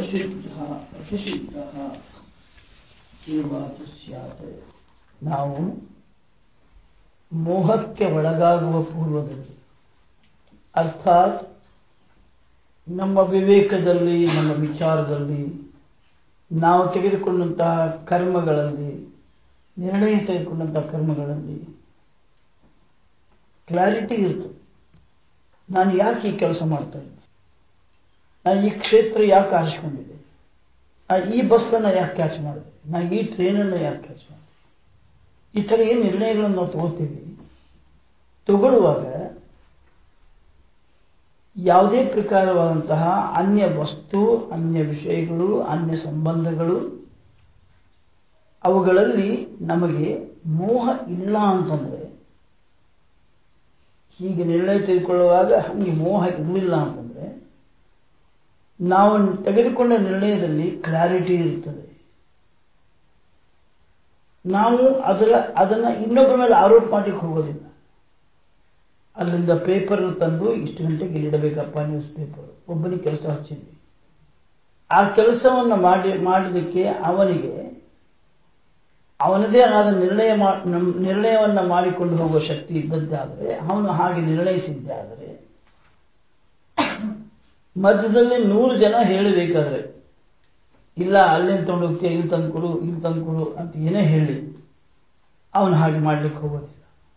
ಪ್ರತಿಷಿದ್ಧ ಸೇವಾಚ ಸ್ಯಾತ್. ನಾವು ಮೋಹಕ್ಕೆ ಒಳಗಾಗುವ ಪೂರ್ವದಲ್ಲಿ, ಅರ್ಥಾತ್ ನಮ್ಮ ವಿವೇಕದಲ್ಲಿ, ನಮ್ಮ ವಿಚಾರದಲ್ಲಿ, ನಾವು ತೆಗೆದುಕೊಂಡಂತಹ ಕರ್ಮಗಳಲ್ಲಿ, ನಿರ್ಣಯ ತೆಗೆದುಕೊಂಡಂತಹ ಕರ್ಮಗಳಲ್ಲಿ ಕ್ಲಾರಿಟಿ ಇರ್ತದೆ. ನಾನು ಯಾಕೆ ಈ ಕೆಲಸ ಮಾಡ್ತಾ ಇದ್ದೆ, ನಾನು ಈ ಕ್ಷೇತ್ರ ಯಾಕೆ ಆರಿಸ್ಕೊಂಡಿದ್ದೆ, ಈ ಬಸ್ಸನ್ನು ಯಾಕೆ ಕ್ಯಾಚ್ ಮಾಡಿದೆ, ನಾನು ಈ ಟ್ರೈನನ್ನು ಯಾಕೆ ಕ್ಯಾಚ್ ಮಾಡಿದೆ, ಈ ಥರ ಏನು ನಿರ್ಣಯಗಳನ್ನು ನಾವು ತಗೋತೀವಿ. ತಗೊಳ್ಳುವಾಗ ಯಾವುದೇ ಪ್ರಕಾರವಾದಂತಹ ಅನ್ಯ ವಸ್ತು, ಅನ್ಯ ವಿಷಯಗಳು, ಅನ್ಯ ಸಂಬಂಧಗಳು, ಅವುಗಳಲ್ಲಿ ನಮಗೆ ಮೋಹ ಇಲ್ಲ ಅಂತಂದ್ರೆ, ಹೀಗೆ ನಿರ್ಣಯ ತೆಗೆದುಕೊಳ್ಳುವಾಗ ಹಾಗೆ ಮೋಹ ಇರಲಿಲ್ಲ ಅಂತಂದ್ರೆ, ನಾವು ತೆಗೆದುಕೊಂಡ ನಿರ್ಣಯದಲ್ಲಿ ಕ್ಲಾರಿಟಿ ಇರುತ್ತದೆ. ನಾವು ಅದನ್ನು ಇನ್ನೊಬ್ಬರ ಮೇಲೆ ಆರೋಪ ಮಾಡಲಿಕ್ಕೆ ಹೋಗೋದಿಲ್ಲ. ಅಲ್ಲಿಂದ ಪೇಪರ್ ತಂದು ಇಷ್ಟು ಗಂಟೆಗೆ ಇಲ್ಲಿಡಬೇಕಪ್ಪ ನ್ಯೂಸ್ ಪೇಪರ್, ಒಬ್ಬನಿಗೆ ಕೆಲಸ ಹಚ್ಚಿದ್ವಿ. ಆ ಕೆಲಸವನ್ನು ಮಾಡಲಿಕ್ಕೆ ಅವನಿಗೆ ಅವನದೇ ಆದ ನಿರ್ಣಯವನ್ನು ಮಾಡಿಕೊಂಡು ಹೋಗುವ ಶಕ್ತಿ ಇದ್ದದ್ದಾದರೆ, ಅವನು ಹಾಗೆ ನಿರ್ಣಯಿಸಿದ್ದೆ ಆದರೆ, ಮಧ್ಯದಲ್ಲಿ 100 ಜನ ಹೇಳಬೇಕಾದ್ರೆ, ಇಲ್ಲ ಅಲ್ಲೇನು ತಗೊಂಡು ಹೋಗ್ತೀಯ, ಇಲ್ಲಿ ತಂದುಕೊಡು, ಇಲ್ಲಿ ತಂದುಕೊಡು ಅಂತ ಏನೇ ಹೇಳಿ ಅವನು ಹಾಗೆ ಮಾಡ್ಲಿಕ್ಕೆ ಹೋಗೋದಿಲ್ಲ.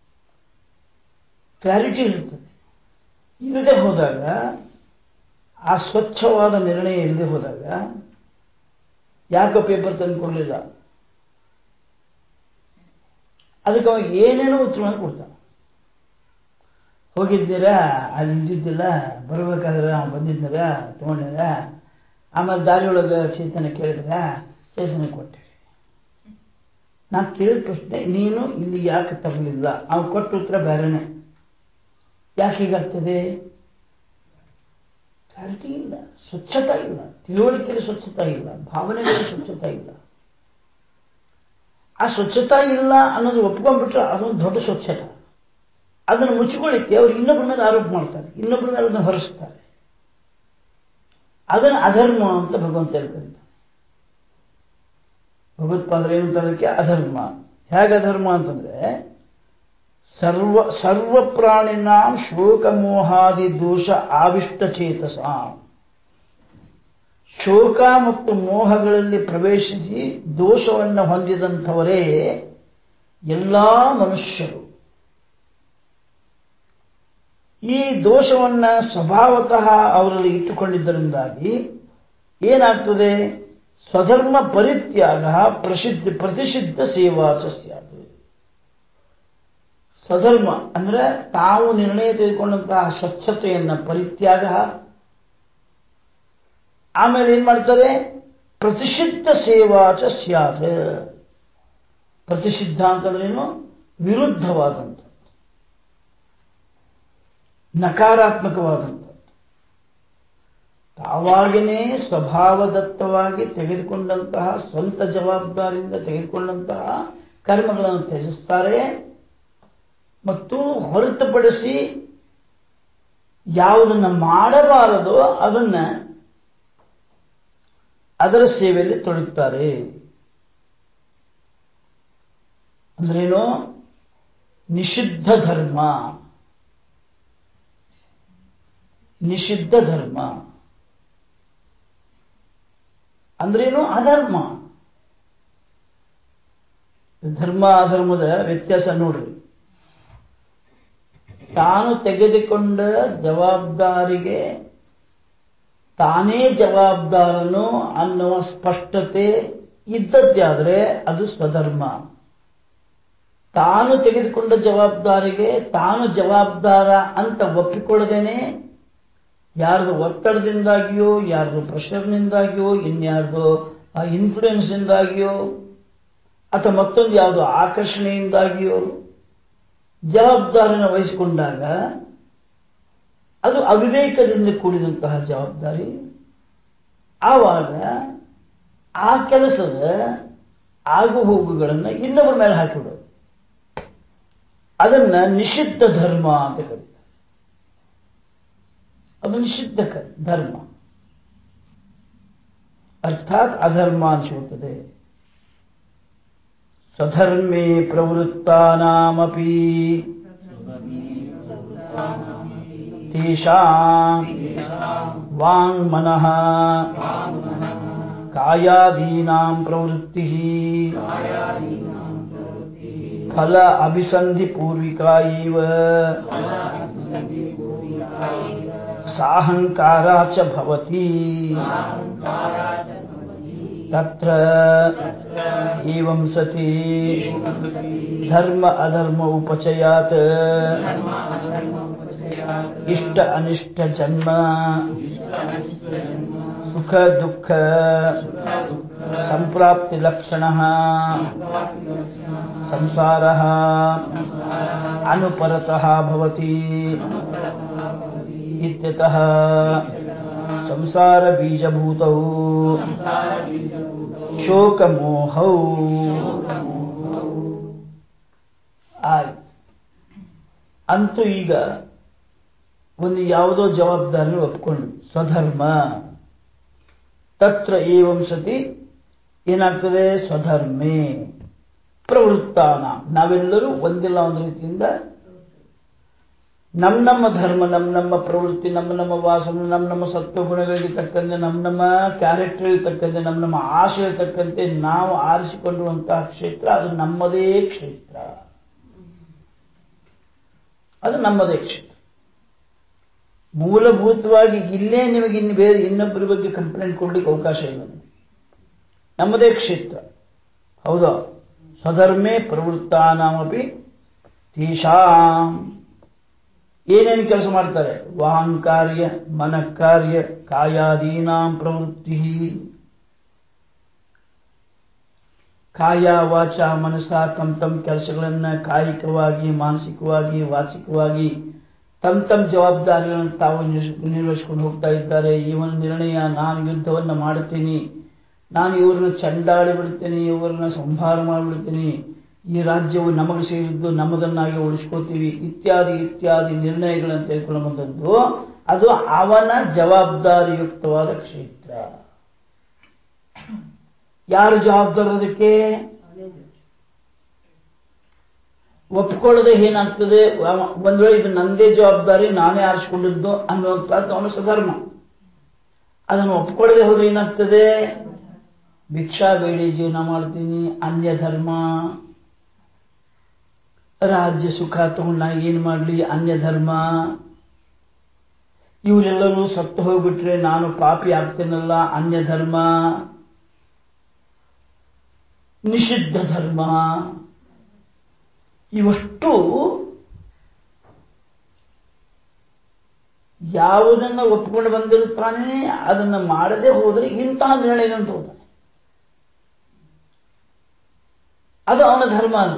ಕ್ಲಾರಿಟಿ ಇರುತ್ತದೆ. ಇಲ್ಲದೆ ಹೋದಾಗ, ಆ ಸ್ವಚ್ಛವಾದ ನಿರ್ಣಯ ಇಲ್ಲದೆ ಹೋದಾಗ, ಯಾಕೆ ಪೇಪರ್ ತಂದುಕೊಳ್ಳಲಿಲ್ಲ, ಅದಕ್ಕೆ ಅವ ಏನೇನೋ ಉತ್ತರವನ್ನು ಕೊಡ್ತಾನೆ. ಹೋಗಿದ್ದೀರಾ, ಅಲ್ಲಿ ಇದ್ದಿದ್ದಿಲ್ಲ, ಬರಬೇಕಾದ್ರೆ ಅವ್ನು ಬಂದಿದ್ದಾರ, ತಗೊಂಡಿರ, ಆಮೇಲೆ ದಾರಿಯೊಳಗೆ ಚೇತನ ಕೇಳಿದ್ರ, ಚೇತನ ಕೊಟ್ಟಿರಿ. ನಾನು ಕೇಳಿದ ಪ್ರಶ್ನೆ, ನೀನು ಇಲ್ಲಿ ಯಾಕೆ ತರಲಿಲ್ಲ, ಅವ್ನು ಕೊಟ್ಟ ಉತ್ತರ ಬೇರೆನೆ. ಯಾಕೆ ಹೀಗಾಗ್ತದೆ? ಕ್ಲಾರಿಟಿ ಇಲ್ಲ, ಸ್ವಚ್ಛತಾ ಇಲ್ಲ, ತಿಳುವಳಿಕೆಯಲ್ಲಿ ಸ್ವಚ್ಛತಾ ಇಲ್ಲ, ಭಾವನೆಗಳಲ್ಲಿ ಸ್ವಚ್ಛತಾ ಇಲ್ಲ. ಆ ಸ್ವಚ್ಛತಾ ಇಲ್ಲ ಅನ್ನೋದು ಒಪ್ಕೊಂಡ್ಬಿಟ್ರೆ ಅದೊಂದು ದೊಡ್ಡ ಸ್ವಚ್ಛತೆ. ಅದನ್ನು ಮುಚ್ಚಿಕೊಳ್ಳಿಕ್ಕೆ ಅವ್ರು ಇನ್ನೊಬ್ಬರ ಮೇಲೆ ಆರೋಪ ಮಾಡ್ತಾರೆ, ಇನ್ನೊಬ್ಬರ ಮೇಲೆ ಅದನ್ನು ಹೊರಿಸ್ತಾರೆ. ಅದನ್ನು ಅಧರ್ಮ ಅಂತ ಭಗವಂತ ಕರೀತಾನೆ. ಭಗವತ್ಪಾದರು ಏನು ತರಕ್ಕೆ ಅಧರ್ಮ. ಹೇಗೆ ಅಧರ್ಮ ಅಂತಂದ್ರೆ, ಸರ್ವ ಪ್ರಾಣಿನಾಂ ಶೋಕಮೋಹಾದಿ ದೋಷ ಆವಿಷ್ಟ ಚೇತಸ. ಶೋಕ ಮತ್ತು ಮೋಹಗಳಲ್ಲಿ ಪ್ರವೇಶಿಸಿ ದೋಷವನ್ನು ಹೊಂದಿದಂಥವರೇ ಎಲ್ಲಾ ಮನುಷ್ಯರು. ಈ ದೋಷವನ್ನ ಸ್ವಭಾವತಃ ಅವರಲ್ಲಿ ಇಟ್ಟುಕೊಂಡಿದ್ದರಿಂದಾಗಿ ಏನಾಗ್ತದೆ? ಸ್ವಧರ್ಮ ಪರಿತ್ಯಾಗ ಪ್ರತಿಷಿದ್ಧ ಸೇವಾಚ ಸ್ಯಾತ್. ಸ್ವಧರ್ಮ ಅಂದ್ರೆ ತಾವು ನಿರ್ಣಯ ತೆಗೆದುಕೊಂಡಂತಹ ಸ್ವಚ್ಛತೆಯನ್ನ ಪರಿತ್ಯಾಗ, ಆಮೇಲೆ ಏನ್ ಮಾಡ್ತಾರೆ? ಪ್ರತಿಷಿದ್ಧ ಸೇವಾಚ ಸ್ಯಾತ್. ಪ್ರತಿಷಿದ್ಧ ಅಂತಂದ್ರೇನು? ವಿರುದ್ಧವಾದಂಥ, ನಕಾರಾತ್ಮಕವಾದಂಥ, ತಾವಾಗಿನೇ ಸ್ವಭಾವದತ್ತವಾಗಿ ತೆಗೆದುಕೊಂಡಂತಹ ಸ್ವಂತ ಜವಾಬ್ದಾರಿಯಿಂದ ತೆಗೆದುಕೊಂಡಂತಹ ಕರ್ಮಗಳನ್ನು ತ್ಯಜಿಸ್ತಾರೆ. ಮತ್ತು ಹೊರತುಪಡಿಸಿ ಯಾವುದನ್ನು ಮಾಡಬಾರದೋ ಅದರ ಸೇವೆಯಲ್ಲಿ ತೊಡಗುತ್ತಾರೆ. ಅಂದ್ರೇನು? ನಿಷಿದ್ಧ ಧರ್ಮ. ನಿಷಿದ್ಧ ಧರ್ಮ ಅಂದ್ರೇನು? ಅಧರ್ಮ. ಧರ್ಮ ಅಧರ್ಮದ ವ್ಯತ್ಯಾಸ ನೋಡ್ರಿ. ತಾನು ತೆಗೆದುಕೊಂಡ ಜವಾಬ್ದಾರಿಗೆ ತಾನೇ ಜವಾಬ್ದಾರನು ಅನ್ನುವ ಸ್ಪಷ್ಟತೆ ಇದ್ದದ್ದಾದರೆ ಅದು ಸ್ವಧರ್ಮ. ತಾನು ತೆಗೆದುಕೊಂಡ ಜವಾಬ್ದಾರಿಗೆ ತಾನು ಜವಾಬ್ದಾರ ಅಂತ ಒಪ್ಪಿಕೊಳ್ಳದೇನೆ ಯಾರ್ದು ಒತ್ತಡದಿಂದಾಗಿಯೋ, ಯಾರ್ದು ಪ್ರೆಷರ್ನಿಂದಾಗಿಯೋ, ಇನ್ಯಾರ್ದು ಇನ್ಫ್ಲೂಯೆನ್ಸ್ ಇಂದಾಗಿಯೋ, ಅಥವಾ ಮತ್ತೊಂದು ಯಾವುದೋ ಆಕರ್ಷಣೆಯಿಂದಾಗಿಯೋ ಜವಾಬ್ದಾರಿನ ವಹಿಸಿಕೊಂಡಾಗ ಅದು ಅವಿವೇಕದಿಂದ ಕೂಡಿದಂತಹ ಜವಾಬ್ದಾರಿ. ಆವಾಗ ಆ ಕೆಲಸದ ಆಗುಹೋಗುಗಳನ್ನು ಇನ್ನೊಬ್ಬರ ಮೇಲೆ ಹಾಕಿಬಿಡೋದು, ಅದನ್ನ ನಿಷಿದ್ಧ ಧರ್ಮ ಅಂತ ಕರೀತಾರೆ. ಅದು ನಿಷಿದ್ಧ ಧರ್ಮ. ಅರ್ಥಾತ್ ಅಧರ್ಮ ಅನಿಸುತ್ತದೆ. ಸ್ವಧರ್ಮೇ ಪ್ರವೃತ್ತಾನಾಮಪಿ ತೇಷಾಂ ವಾಂಗ್ ಮನಃ ಕಾಯಾದೀನಾಂ ಪ್ರವೃತ್ತಿಃ ಫಲ ಅಭಿಸಂಧಿ ಪೂರ್ವಿಕಾ ಇವ ಸಾಹಂಕಾರಾ ಚ ಭವತಿ ತತ್ರ ಏವಂ ಸತಿ ಧರ್ಮ ಅಧರ್ಮ ಉಪಚಯಾತ್ ಇಷ್ಟ ಅನಿಷ್ಟ ಜನ್ಮ ಸುಖ ದುಃಖ ಸಂಪ್ರಾಪ್ತಿ ಲಕ್ಷಣಃ ಸಂಸಾರಃ ಅನುಪರತಃ ಭವತಿ ಇತ್ಯತಃ ಸಂಸಾರ ಬೀಜಭೂತೌ ಶೋಕಮೋಹೌ. ಆಯ್ತು, ಅಂತೂ ಈಗ ಒಂದು ಯಾವುದೋ ಜವಾಬ್ದಾರಿ ಒಪ್ಕೊಂಡು ಸ್ವಧರ್ಮ ತತ್ರ ಏವಂ ಸತಿ ಏನಾಗ್ತದೆ, ಸ್ವಧರ್ಮೇ ಪ್ರವೃತ್ತಾನ, ನಾವೆಲ್ಲರೂ ಒಂದಿಲ್ಲ ಒಂದು ರೀತಿಯಿಂದ ನಮ್ಮ ಧರ್ಮ, ನಮ್ಮ ಪ್ರವೃತ್ತಿ, ನಮ್ಮ ವಾಸನೆ, ನಮ್ಮ ಸತ್ವಗುಣಗಳಿಗೆ ತಕ್ಕಂತೆ, ನಮ್ಮ ಕ್ಯಾರೆಕ್ಟರ್ಗೆ ತಕ್ಕಂತೆ, ನಮ್ಮ ಆಶಯ ತಕ್ಕಂತೆ ನಾವು ಆರಿಸಿಕೊಂಡಿರುವಂತಹ ಕ್ಷೇತ್ರ ಅದು ನಮ್ಮದೇ ಕ್ಷೇತ್ರ, ಅದು ನಮ್ಮದೇ ಕ್ಷೇತ್ರ. ಮೂಲಭೂತವಾಗಿ ಇಲ್ಲೇ ನಿಮಗೆ ಇನ್ನು ಬೇರೆ ಇನ್ನೊಬ್ಬರ ಬಗ್ಗೆ ಕಂಪ್ಲೇಂಟ್ ಕೊಡ್ಲಿಕ್ಕೆ ಅವಕಾಶ ಇಲ್ಲ. ನಮ್ಮದೇ ಕ್ಷೇತ್ರ, ಹೌದಾ? ಸ್ವಧರ್ಮೇ ಪ್ರವೃತ್ತಾನಾಮಪಿ ತೇಷಾಂ ಏನೇನು ಕೆಲಸ ಮಾಡ್ತಾರೆ, ವಾಹಂಕಾರ್ಯ, ಮನಃಕಾರ್ಯ, ಕಾಯಾದೀನಾಂ ಪ್ರವೃತ್ತಿ, ಕಾಯ ವಾಚ ಮನಸ ತಮ್ಮ ಕೆಲಸಗಳನ್ನ ಕಾಯಿಕವಾಗಿ, ಮಾನಸಿಕವಾಗಿ, ವಾಚಿಕವಾಗಿ ತಮ್ಮ ಜವಾಬ್ದಾರಿಗಳನ್ನು ತಾವು ನಿರ್ವಹಿಸಿಕೊಂಡು ಹೋಗ್ತಾ ಇದ್ದಾರೆ. ಇವನ ನಿರ್ಣಯ, ನಾನು ಯುದ್ಧವನ್ನು ಮಾಡುತ್ತೀನಿ, ನಾನು ಇವ್ರನ್ನ ಚಂಡಾಡಿ ಬಿಡ್ತೀನಿ, ಇವ್ರನ್ನ ಸಂಹಾರ ಮಾಡಿಬಿಡ್ತೀನಿ, ಈ ರಾಜ್ಯವು ನಮಗೆ ಸೇರಿದ್ದು, ನಮ್ಮದನ್ನಾಗಿ ಉಳಿಸ್ಕೋತೀವಿ ಇತ್ಯಾದಿ ಇತ್ಯಾದಿ ನಿರ್ಣಯಗಳನ್ನು ತೆಗೆದುಕೊಂಡು ಬಂದದ್ದು ಅದು ಅವನ ಜವಾಬ್ದಾರಿಯುಕ್ತವಾದ ಕ್ಷೇತ್ರ. ಯಾರು ಜವಾಬ್ದಾರದಕ್ಕೆ ಒಪ್ಕೊಳ್ಳದೆ ಏನಾಗ್ತದೆ, ಒಂದ್ ವೇಳೆ ಇದು ನಂದೇ ಜವಾಬ್ದಾರಿ, ನಾನೇ ಆರಿಸಿಕೊಂಡಿದ್ದು ಅನ್ನುವಂಥದ್ದು ಅವನ ಸ್ವಧರ್ಮ. ಅದನ್ನು ಒಪ್ಕೊಳ್ಳದೆ ಹೋದ್ರೆ ಏನಾಗ್ತದೆ, ಭಿಕ್ಷಾ ಬೇಡಿ ಜೀವನ ಮಾಡ್ತೀನಿ, ಅನ್ಯ ಧರ್ಮ. ರಾಜ್ಯ ಸುಖ ತಗೊಂಡು ನಾ ಏನ್ ಮಾಡ್ಲಿ, ಅನ್ಯ ಧರ್ಮ. ಇವರೆಲ್ಲರೂ ಸತ್ತು ಹೋಗ್ಬಿಟ್ರೆ ನಾನು ಪಾಪಿ ಆಗ್ತೇನಲ್ಲ, ಅನ್ಯ ಧರ್ಮ. ನಿಷಿದ್ಧ ಧರ್ಮ. ಇವಷ್ಟು ಯಾವುದನ್ನ ಒಪ್ಪಿಕೊಂಡು ಬಂದಿರುತ್ತಾನೆ ಅದನ್ನ ಮಾಡದೆ ಹೋದ್ರೆ ಇಂತಹ ನಿರ್ಣಯಗಳನ್ನು ತಗೋತಾನೆ. ಅದು ಅವನ ಧರ್ಮ ಅಲ್ಲ.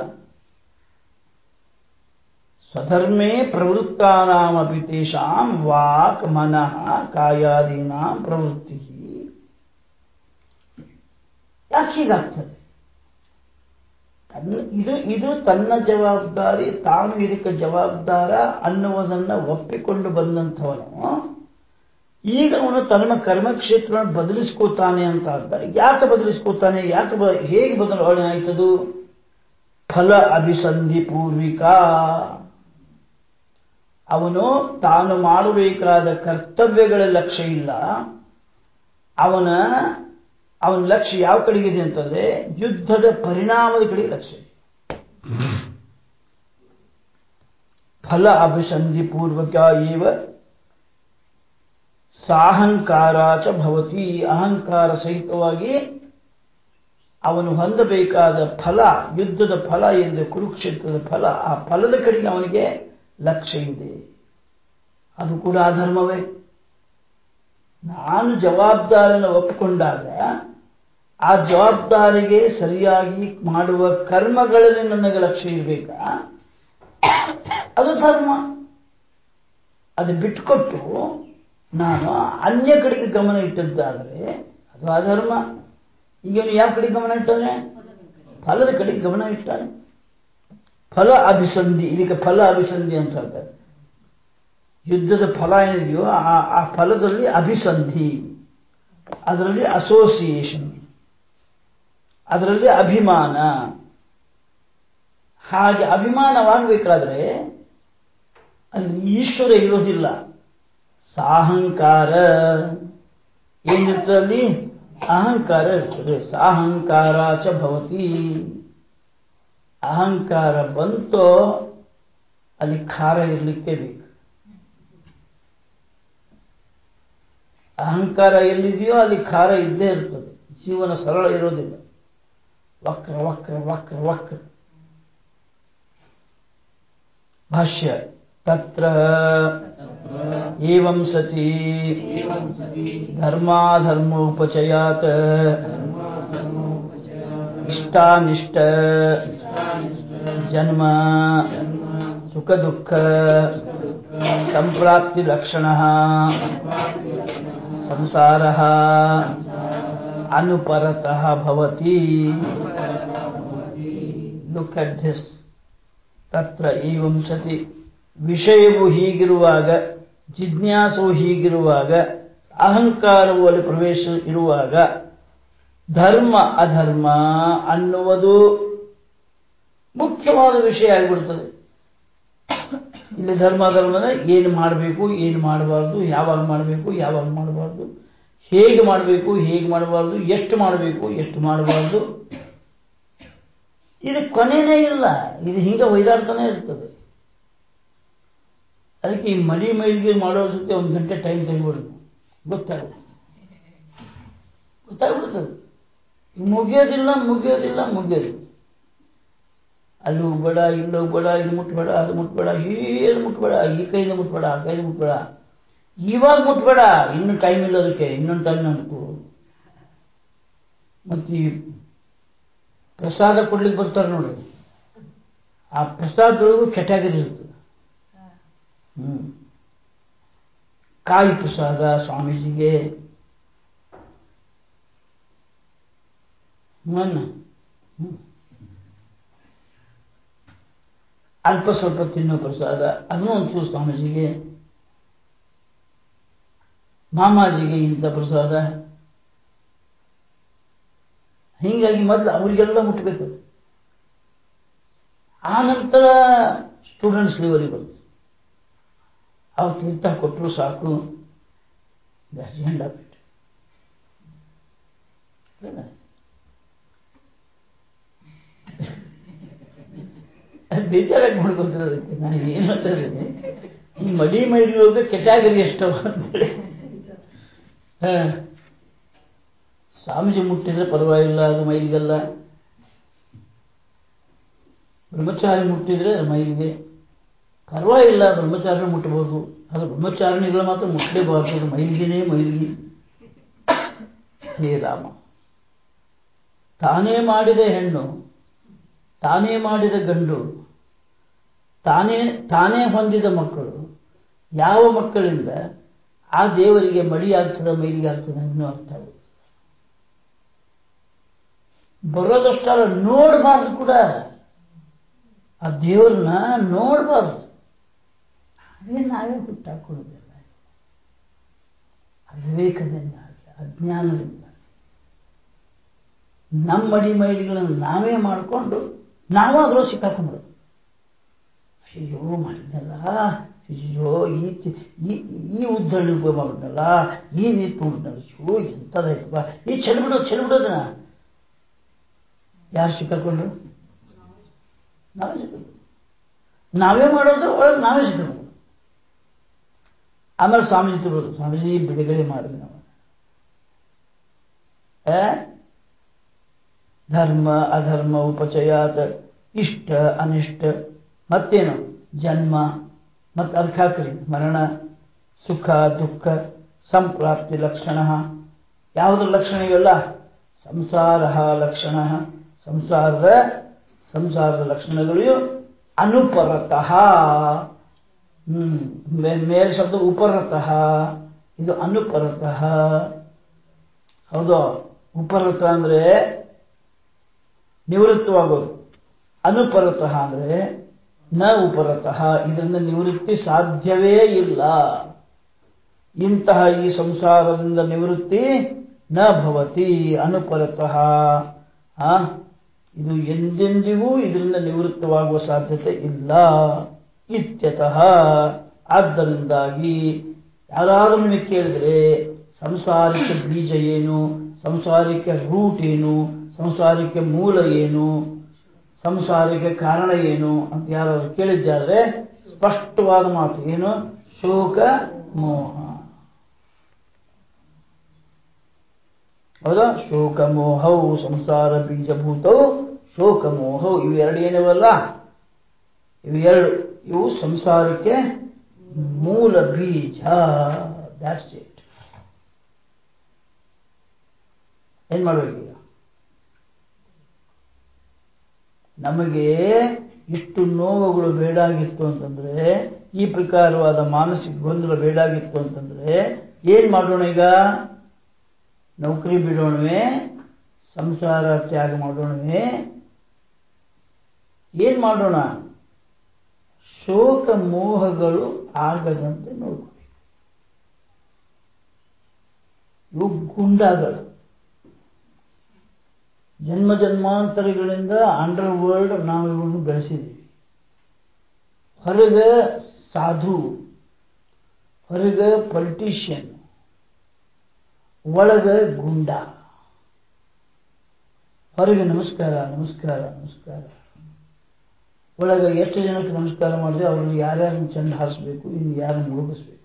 ಸ್ವಧರ್ಮೇ ಪ್ರವೃತ್ತಾನಾಮಪಿ ತೇಷಾಂ ವಾಕ್ ಮನಃ ಕಾಯಾದೀನಾಂ ಪ್ರವೃತ್ತಿ. ಯಾಕೆ ಹೀಗಾಗ್ತದೆ? ಇದು ತನ್ನ ಜವಾಬ್ದಾರಿ, ತಾನು ಇದಕ್ಕೆ ಜವಾಬ್ದಾರ ಅನ್ನುವುದನ್ನ ಒಪ್ಪಿಕೊಂಡು ಬಂದಂಥವನು ಈಗ ಅವನು ತನ್ನ ಕರ್ಮಕ್ಷೇತ್ರವನ್ನು ಬದಲಿಸ್ಕೋತಾನೆ ಅಂತ ಅಂತಾರೆ. ಯಾಕೆ ಬದಲಿಸ್ಕೋತಾನೆ, ಹೇಗೆ ಬದಲಾವಣೆ ಆಯ್ತದು? ಫಲ ಅಭಿಸಂಧಿ ಪೂರ್ವಿಕ. ಅವನು ತಾನು ಮಾಡಬೇಕಾದ ಕರ್ತವ್ಯಗಳ ಲಕ್ಷ್ಯ ಇಲ್ಲ, ಅವನ ಲಕ್ಷ್ಯ ಯಾವ ಕಡೆಗಿದೆ ಅಂತಂದ್ರೆ ಯುದ್ಧದ ಪರಿಣಾಮದ ಕಡೆಗೆ ಲಕ್ಷ್ಯ. ಫಲ ಅಭಿಸಂಧಿ ಪೂರ್ವಕ ಇವ ಸಾಹಂಕಾರಾಚ ಭವತಿ. ಅಹಂಕಾರ ಸಹಿತವಾಗಿ ಅವನು ಹೊಂದಬೇಕಾದ ಫಲ, ಯುದ್ಧದ ಫಲ ಎಂದು ಕುರುಕ್ಷೇತ್ರದ ಫಲ, ಆ ಫಲದ ಕಡೆಗೆ ಅವನಿಗೆ ಲಕ್ಷ್ಯ ಇದೆ. ಅದು ಕೂಡ ಅಧರ್ಮವೇ. ನಾನು ಜವಾಬ್ದಾರಿಯನ್ನು ಒಪ್ಪಿಕೊಂಡಾಗ ಆ ಜವಾಬ್ದಾರಿಗೆ ಸರಿಯಾಗಿ ಮಾಡುವ ಕರ್ಮಗಳಲ್ಲಿ ನನಗೆ ಲಕ್ಷ್ಯ ಇರಬೇಕಾ, ಅದು ಧರ್ಮ. ಅದು ಬಿಟ್ಟುಕೊಟ್ಟು ನಾನು ಅನ್ಯ ಕಡೆಗೆ ಗಮನ ಇಟ್ಟದ್ದಾದರೆ ಅದು ಅಧರ್ಮ. ಈಗ ಯಾವ ಕಡೆಗೆ ಗಮನ ಇಟ್ಟಾನೆ? ಫಲದ ಕಡೆಗೆ ಗಮನ ಇಟ್ಟಾನೆ. ಫಲ ಅಭಿಸಂಧಿ, ಇದಕ್ಕೆ ಫಲ ಅಭಿಸಂಧಿ ಅಂತ ಹೇಳ್ತಾರೆ. ಯುದ್ಧದ ಫಲ ಏನಿದೆಯೋ ಆ ಫಲದಲ್ಲಿ ಅಭಿಸಂಧಿ, ಅದರಲ್ಲಿ ಅಸೋಸಿಯೇಷನ್, ಅದರಲ್ಲಿ ಅಭಿಮಾನ. ಹಾಗೆ ಅಭಿಮಾನವಾಗಬೇಕಾದ್ರೆ ಅಲ್ಲಿ ಈಶ್ವರ ಇರೋದಿಲ್ಲ, ಸಾಹಂಕಾರ ಏನಿರ್ತದೆ ಅಲ್ಲಿ? ಅಹಂಕಾರ ಇರ್ತದೆ. ಸಾಹಂಕಾರ ಚ ಭವತಿ. ಅಹಂಕಾರ ಬಂತೋ ಅಲ್ಲಿ ಖಾರ ಇರಲಿಕ್ಕೆ ಬೇಕು. ಅಹಂಕಾರ ಎಲ್ಲಿದೆಯೋ ಅಲ್ಲಿ ಖಾರ ಇದ್ದೇ ಇರ್ತದೆ. ಜೀವನ ಸರಳ ಇರೋದಿಲ್ಲ, ವಕ್ರ ವಕ್ರ ವಕ್ರ ವಕ್ರ. ಭಾಷ್ಯ ತತ್ರ ಏವಂ ಸತಿ ಧರ್ಮಾಧರ್ಮೋಪಚಯಾತ್ ಇಷ್ಟಾನಿಷ್ಟ ಜನ್ಮ ಸುಖ ದುಃಖ ಸಂಪ್ರಾಪ್ತಿ ಲಕ್ಷಣ ಸಂಸಾರ ಅನುಪರತಃ ಭವತಿ. Look at this. ತತ್ರ ಏವಂ ಸತಿ, ವಿಷಯವು ಹೀಗಿರುವಾಗ, ಜಿಜ್ಞಾಸವು ಹೀಗಿರುವಾಗ, ಅಹಂಕಾರವು ಅಲ್ಲಿ ಪ್ರವೇಶ ಇರುವಾಗ, ಧರ್ಮ ಅಧರ್ಮ ಅನ್ನುವುದು ಮುಖ್ಯವಾದ ವಿಷಯ ಆಗಿಬಿಡ್ತದೆ. ಇಲ್ಲಿ ಧರ್ಮ ಅಧರ್ಮದ ಏನು ಮಾಡಬೇಕು, ಏನು ಮಾಡಬಾರ್ದು, ಯಾವಾಗ ಮಾಡಬೇಕು, ಯಾವಾಗ ಮಾಡಬಾರ್ದು, ಹೇಗೆ ಮಾಡಬೇಕು, ಹೇಗೆ ಮಾಡಬಾರ್ದು, ಎಷ್ಟು ಮಾಡಬೇಕು, ಎಷ್ಟು ಮಾಡಬಾರ್ದು, ಇದು ಕೊನೆಯೇ ಇಲ್ಲ. ಇದು ಹಿಂಗೆ ಒಯ್ದಾಡ್ತಾನೆ ಇರ್ತದೆ. ಅದಕ್ಕೆ ಈ ಮಡಿ ಮೈಲಿಗೆ ಮಾಡೋದಕ್ಕೆ 1 ಗಂಟೆ ಟೈಮ್ ತೆಗಿಬಿಡೋದು, ಗೊತ್ತಾಗ್ಬಿಡ್ತದೆ. ಮುಗಿಯೋದಿಲ್ಲ ಮುಗಿಯೋದಿಲ್ಲ ಮುಗಿಯೋದಿಲ್ಲ. ಅಲ್ಲಿ ಹೋಗ್ಬೇಡ, ಇಲ್ಲಿ ಹೋಗ್ಬೇಡ, ಇದು ಮುಟ್ಬೇಡ, ಅದು ಮುಟ್ಬೇಡ, ಏನು ಮುಟ್ಬೇಡ, ಈ ಕೈಯಿಂದ ಮುಟ್ಬೇಡ, ಆ ಕೈಯಿಂದ ಮುಟ್ಬೇಡ, ಇವಾಗ ಮುಟ್ಬೇಡ, ಇನ್ನೂ ಟೈಮ್ ಇಲ್ಲ ಅದಕ್ಕೆ, ಇನ್ನೊಂದು ಟೈಮ್ ನಮ್ಕು. ಮತ್ತು ಈ ಪ್ರಸಾದ ಕೊಡ್ಲಿಕ್ಕೆ ಬರ್ತಾರೆ ನೋಡ್ರಿ, ಆ ಪ್ರಸಾದದೊಳಗೂ ಕೆಟಗರಿ ಇರ್ತದೆ. ಕಾಯಿ ಪ್ರಸಾದ ಸ್ವಾಮೀಜಿಗೆ, ಅಲ್ಪ ಸ್ವಲ್ಪ ತಿನ್ನೋ ಪ್ರಸಾದ ಅದನ್ನು ಒಂಚೂರು ಸ್ವಾಮೀಜಿಗೆ, ಮಾಮಾಜಿಗೆ ಇಂಥ ಪ್ರಸಾದ. ಹೀಗಾಗಿ ಮೊದಲು ಅವರಿಗೆಲ್ಲ ಮುಟ್ಟಬೇಕು. ಆ ನಂತರ ಸ್ಟೂಡೆಂಟ್ಸ್ ಲೆವೆಲ್ಗೆ ಬರುತ್ತೆ. ಅವ್ರು ತೀರ್ಥ ಕೊಟ್ಟರು ಸಾಕು, that's the end of it. ಬೇಜಾರಾಗಿ ಮಾಡ್ಕೊತಿರೋದಕ್ಕೆ ನಾನು ಏನು ಹೇಳ್ತಾ ಇದ್ದೀನಿ, ಈ ಮಡಿ ಮೈಲಿಗೆ ಕೆಟಗರಿ ಎಷ್ಟವ ಅಂತೇಳಿ. ಸ್ವಾಮೀಜಿ ಮುಟ್ಟಿದ್ರೆ ಪರವಾಗಿಲ್ಲ, ಅದು ಮೈಲಿಗಲ್ಲ. ಬ್ರಹ್ಮಚಾರಿ ಮುಟ್ಟಿದ್ರೆ ಅದು ಮೈಲಿಗೆ ಪರವಾಗಿಲ್ಲ, ಬ್ರಹ್ಮಚಾರಿನ ಮುಟ್ಟಬಹುದು. ಅದು ಬ್ರಹ್ಮಚಾರಿಣಿಗಳು ಮಾತ್ರ ಮುಟ್ಟಲೇಬಾರದು, ಅದು ಮೈಲಿಗೆನೇ ಮೈಲಿಗೆ. ಹೇ ರಾಮ, ತಾನೇ ಮಾಡಿದ ಹೆಣ್ಣು, ತಾನೇ ಮಾಡಿದ ಗಂಡು, ತಾನೇ ಹೊಂದಿದ ಮಕ್ಕಳು, ಯಾವ ಮಕ್ಕಳಿಂದ ಆ ದೇವರಿಗೆ ಮಡಿ ಆಗ್ತದ ಮೈಲಿಗೆ ಆಗ್ತದ ಇನ್ನೂ ಅರ್ಥ ಆಗುತ್ತೆ. ಬರೋದಷ್ಟಲ್ಲ, ನೋಡಬಾರ್ದು ಕೂಡ, ಆ ದೇವ್ರನ್ನ ನೋಡಬಾರ್ದು. ನಾವೇ ಹುಟ್ಟಾಕೊಳ್ಳೋದಿಲ್ಲ, ವಿವೇಕದಿಂದ, ಅಜ್ಞಾನದಿಂದ ನಮ್ಮ ಮಡಿ ಮೈಲಿಗಳನ್ನು ನಾವೇ ಮಾಡಿಕೊಂಡು ನಾವು ಅದ್ರೊಳಗೆ ಸಿಕ್ಕಾಕೊಂಡ್ಬಿಡೋದು. ಅಯ್ಯೋ ಮಾಡಿದ್ನಲ್ಲ, ಅಯ್ಯೋ ಈ ಉದ್ದರಣೆ ಉಪಯೋಗ ಮಾಡ್ಬಿಟ್ನಲ್ಲ, ಈ ನೀರು ತುಂಬಿಟ್ನಲ್ಲ, ಅಯ್ಯೋ ಎಂಥದಾಯ್ತಪ್ಪ, ಈ ಚೆಲ್ಬಿಡೋದನ್ನ ಯಾರು ಸಿಕ್ಕಾಕೊಂಡ್ರು? ನಾವೇ ಸಿಕ್ಕಾಕೊಂಡ್ರು. ನಾವೇ ಮಾಡೋದು ಒಳಗೆ ನಾವೇ ಸಿಕ್ಕಾಕೊಂಡ್ರು. ಆಮೇಲೆ ಸ್ವಾಮೀಜಿ ತರೋದು, ಸ್ವಾಮೀಜಿ ಬಿಡುಗಡೆ ಮಾಡಿದ್ವಿ ನಾವು. ಧರ್ಮ ಅಧರ್ಮ ಉಪಚಯಾತ್ ಇಷ್ಟ ಅನಿಷ್ಟ, ಮತ್ತೇನು ಜನ್ಮ, ಮತ್ತೆ ಅದಕ್ಕೆ ಹಾಕ್ರಿ ಮರಣ, ಸುಖ ದುಃಖ ಸಂಪ್ರಾಪ್ತಿ ಲಕ್ಷಣ. ಯಾವುದ್ರ ಲಕ್ಷಣ ಇವೆಲ್ಲ? ಸಂಸಾರ ಲಕ್ಷಣ. ಸಂಸಾರದ ಲಕ್ಷಣಗಳು ಅನುಪರತಃ. ಮೇಲೆ ಶಬ್ದ ಉಪರತಃ, ಇದು ಅನುಪರತಃ. ಹೌದು, ಉಪರತ ಅಂದ್ರೆ ನಿವೃತ್ತವಾಗೋದು, ಅನುಪರತಃ ಅಂದ್ರೆ ನ ಉಪರತಃ, ಇದರಿಂದ ನಿವೃತ್ತಿ ಸಾಧ್ಯವೇ ಇಲ್ಲ. ಇಂತಹ ಈ ಸಂಸಾರದಿಂದ ನಿವೃತ್ತಿ ನ ಭವತಿ ಅನುಪರತಃ. ಇದು ಎಂದೆಂದಿಗೂ ಇದರಿಂದ ನಿವೃತ್ತವಾಗುವ ಸಾಧ್ಯತೆ ಇಲ್ಲ. ಇತ್ಯತಃ ಆದ್ದರಿಂದಾಗಿ ಯಾರಾದರೂ ನಿಮಗೆ ಕೇಳಿದ್ರೆ ಸಂಸಾರಕ್ಕೆ ಬೀಜ ಏನು, ಸಂಸಾರಕ್ಕೆ ರೂಟ್ ಏನು, ಸಂಸಾರಕ್ಕೆ ಮೂಲ ಏನು, ಸಂಸಾರಕ್ಕೆ ಕಾರಣ ಏನು ಅಂತ ಯಾರಾದರೂ ಕೇಳಿದ್ದಾದ್ರೆ ಸ್ಪಷ್ಟವಾದ ಮಾತು ಏನು? ಶೋಕ ಮೋಹ. ಹೌದಾ? ಶೋಕ ಮೋಹವು ಸಂಸಾರ ಬೀಜಭೂತವು ಶೋಕ ಮೋಹವು ಇವೆರಡು ಏನವಲ್ಲ, ಇವು ಸಂಸಾರಕ್ಕೆ ಮೂಲ ಬೀಜ. That's it. ಏನ್ ಮಾಡ್ಬೇಕೀಗ? ನಮಗೆ ಇಷ್ಟು ನೋವುಗಳು ಬೇಡಾಗಿತ್ತು ಅಂತಂದ್ರೆ, ಈ ಪ್ರಕಾರವಾದ ಮಾನಸಿಕ ಗೊಂದಲ ಬೇಡಾಗಿತ್ತು ಅಂತಂದ್ರೆ ಏನ್ ಮಾಡೋಣ ಈಗ? ನೌಕರಿ ಬಿಡೋಣವೇ? ಸಂಸಾರ ತ್ಯಾಗ ಮಾಡೋಣವೇ? ಏನ್ ಮಾಡೋಣ? ಶೋಕ ಮೋಹಗಳು ಆಗದಂತೆ ನೋಡ್ಕೊಳ್ಳಿ. ಇವು ಗುಂಡಾಗಳು. ಜನ್ಮ ಜನ್ಮಾಂತರಗಳಿಂದ ಅಂಡರ್ ವರ್ಲ್ಡ್ ನಾವು ಇವನ್ನು ಬೆಳೆಸಿದ್ದೀವಿ. ಹೊರಗೆ ಸಾಧು, ಹೊರಗೆ ಪೊಲಿಟಿಷಿಯನ್, ಒಳಗೆ ಗುಂಡ. ಹೊರಗೆ ನಮಸ್ಕಾರ ನಮಸ್ಕಾರ ನಮಸ್ಕಾರ, ಒಳಗೆ ಎಷ್ಟು ಜನಕ್ಕೆ ನಮಸ್ಕಾರ ಮಾಡಿದ್ರೆ ಅವ್ರನ್ನ ಯಾರ್ಯಾರನ್ನು ಚೆಂಡ ಹಾರಿಸ್ಬೇಕು, ಇನ್ನು ಯಾರನ್ನು ಮುಳುಗಿಸ್ಬೇಕು.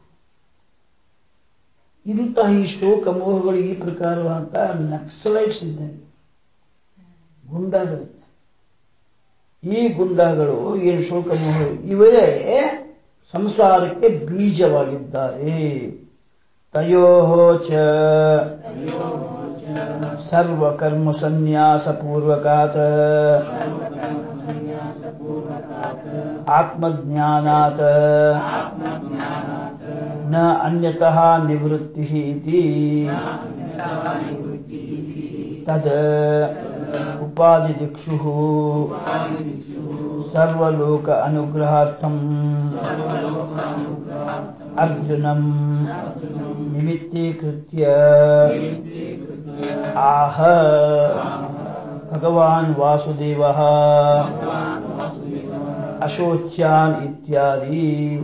ಇಂತಹ ಈ ಶೋಕ ಮೋಹಗಳು ಈ ಪ್ರಕಾರವಾದ ನಕ್ಸಲೈಟ್ಸ್ ಇದ್ದಂಗೆ ಗುಂಡಾಗಳಿದ್ದ. ಈ ಗುಂಡಾಗಳು ಏನು ಶೋಕ ಮೋಹ ಇವರೇ ಸಂಸಾರಕ್ಕೆ ಬೀಜವಾಗಿದ್ದಾರೆ. ತಯೋಹೋ ಚ ಸರ್ವಕರ್ಮ ಸನ್ಯಾಸ ಪೂರ್ವಕಾತ್ ಆತ್ಮಜ್ಞಾನಾತ್ ನ ಅನ್ಯತಃ ನಿವೃತ್ತಿ ಇತಿ ತದ್ ಉಪಾದಿದಿಕ್ಷುಃ ಸರ್ವಲೋಕ ಅನುಗ್ರಹಾರ್ಥಂ ಅರ್ಜುನಂ ನಿಮಿತ್ತೀಕೃತ್ಯ ಆಹ ಭಗವಾನ್ ವಾಸುದೇವಃ ಅಶೋಚ್ಯಾನ್ ಇತ್ಯಾದಿ.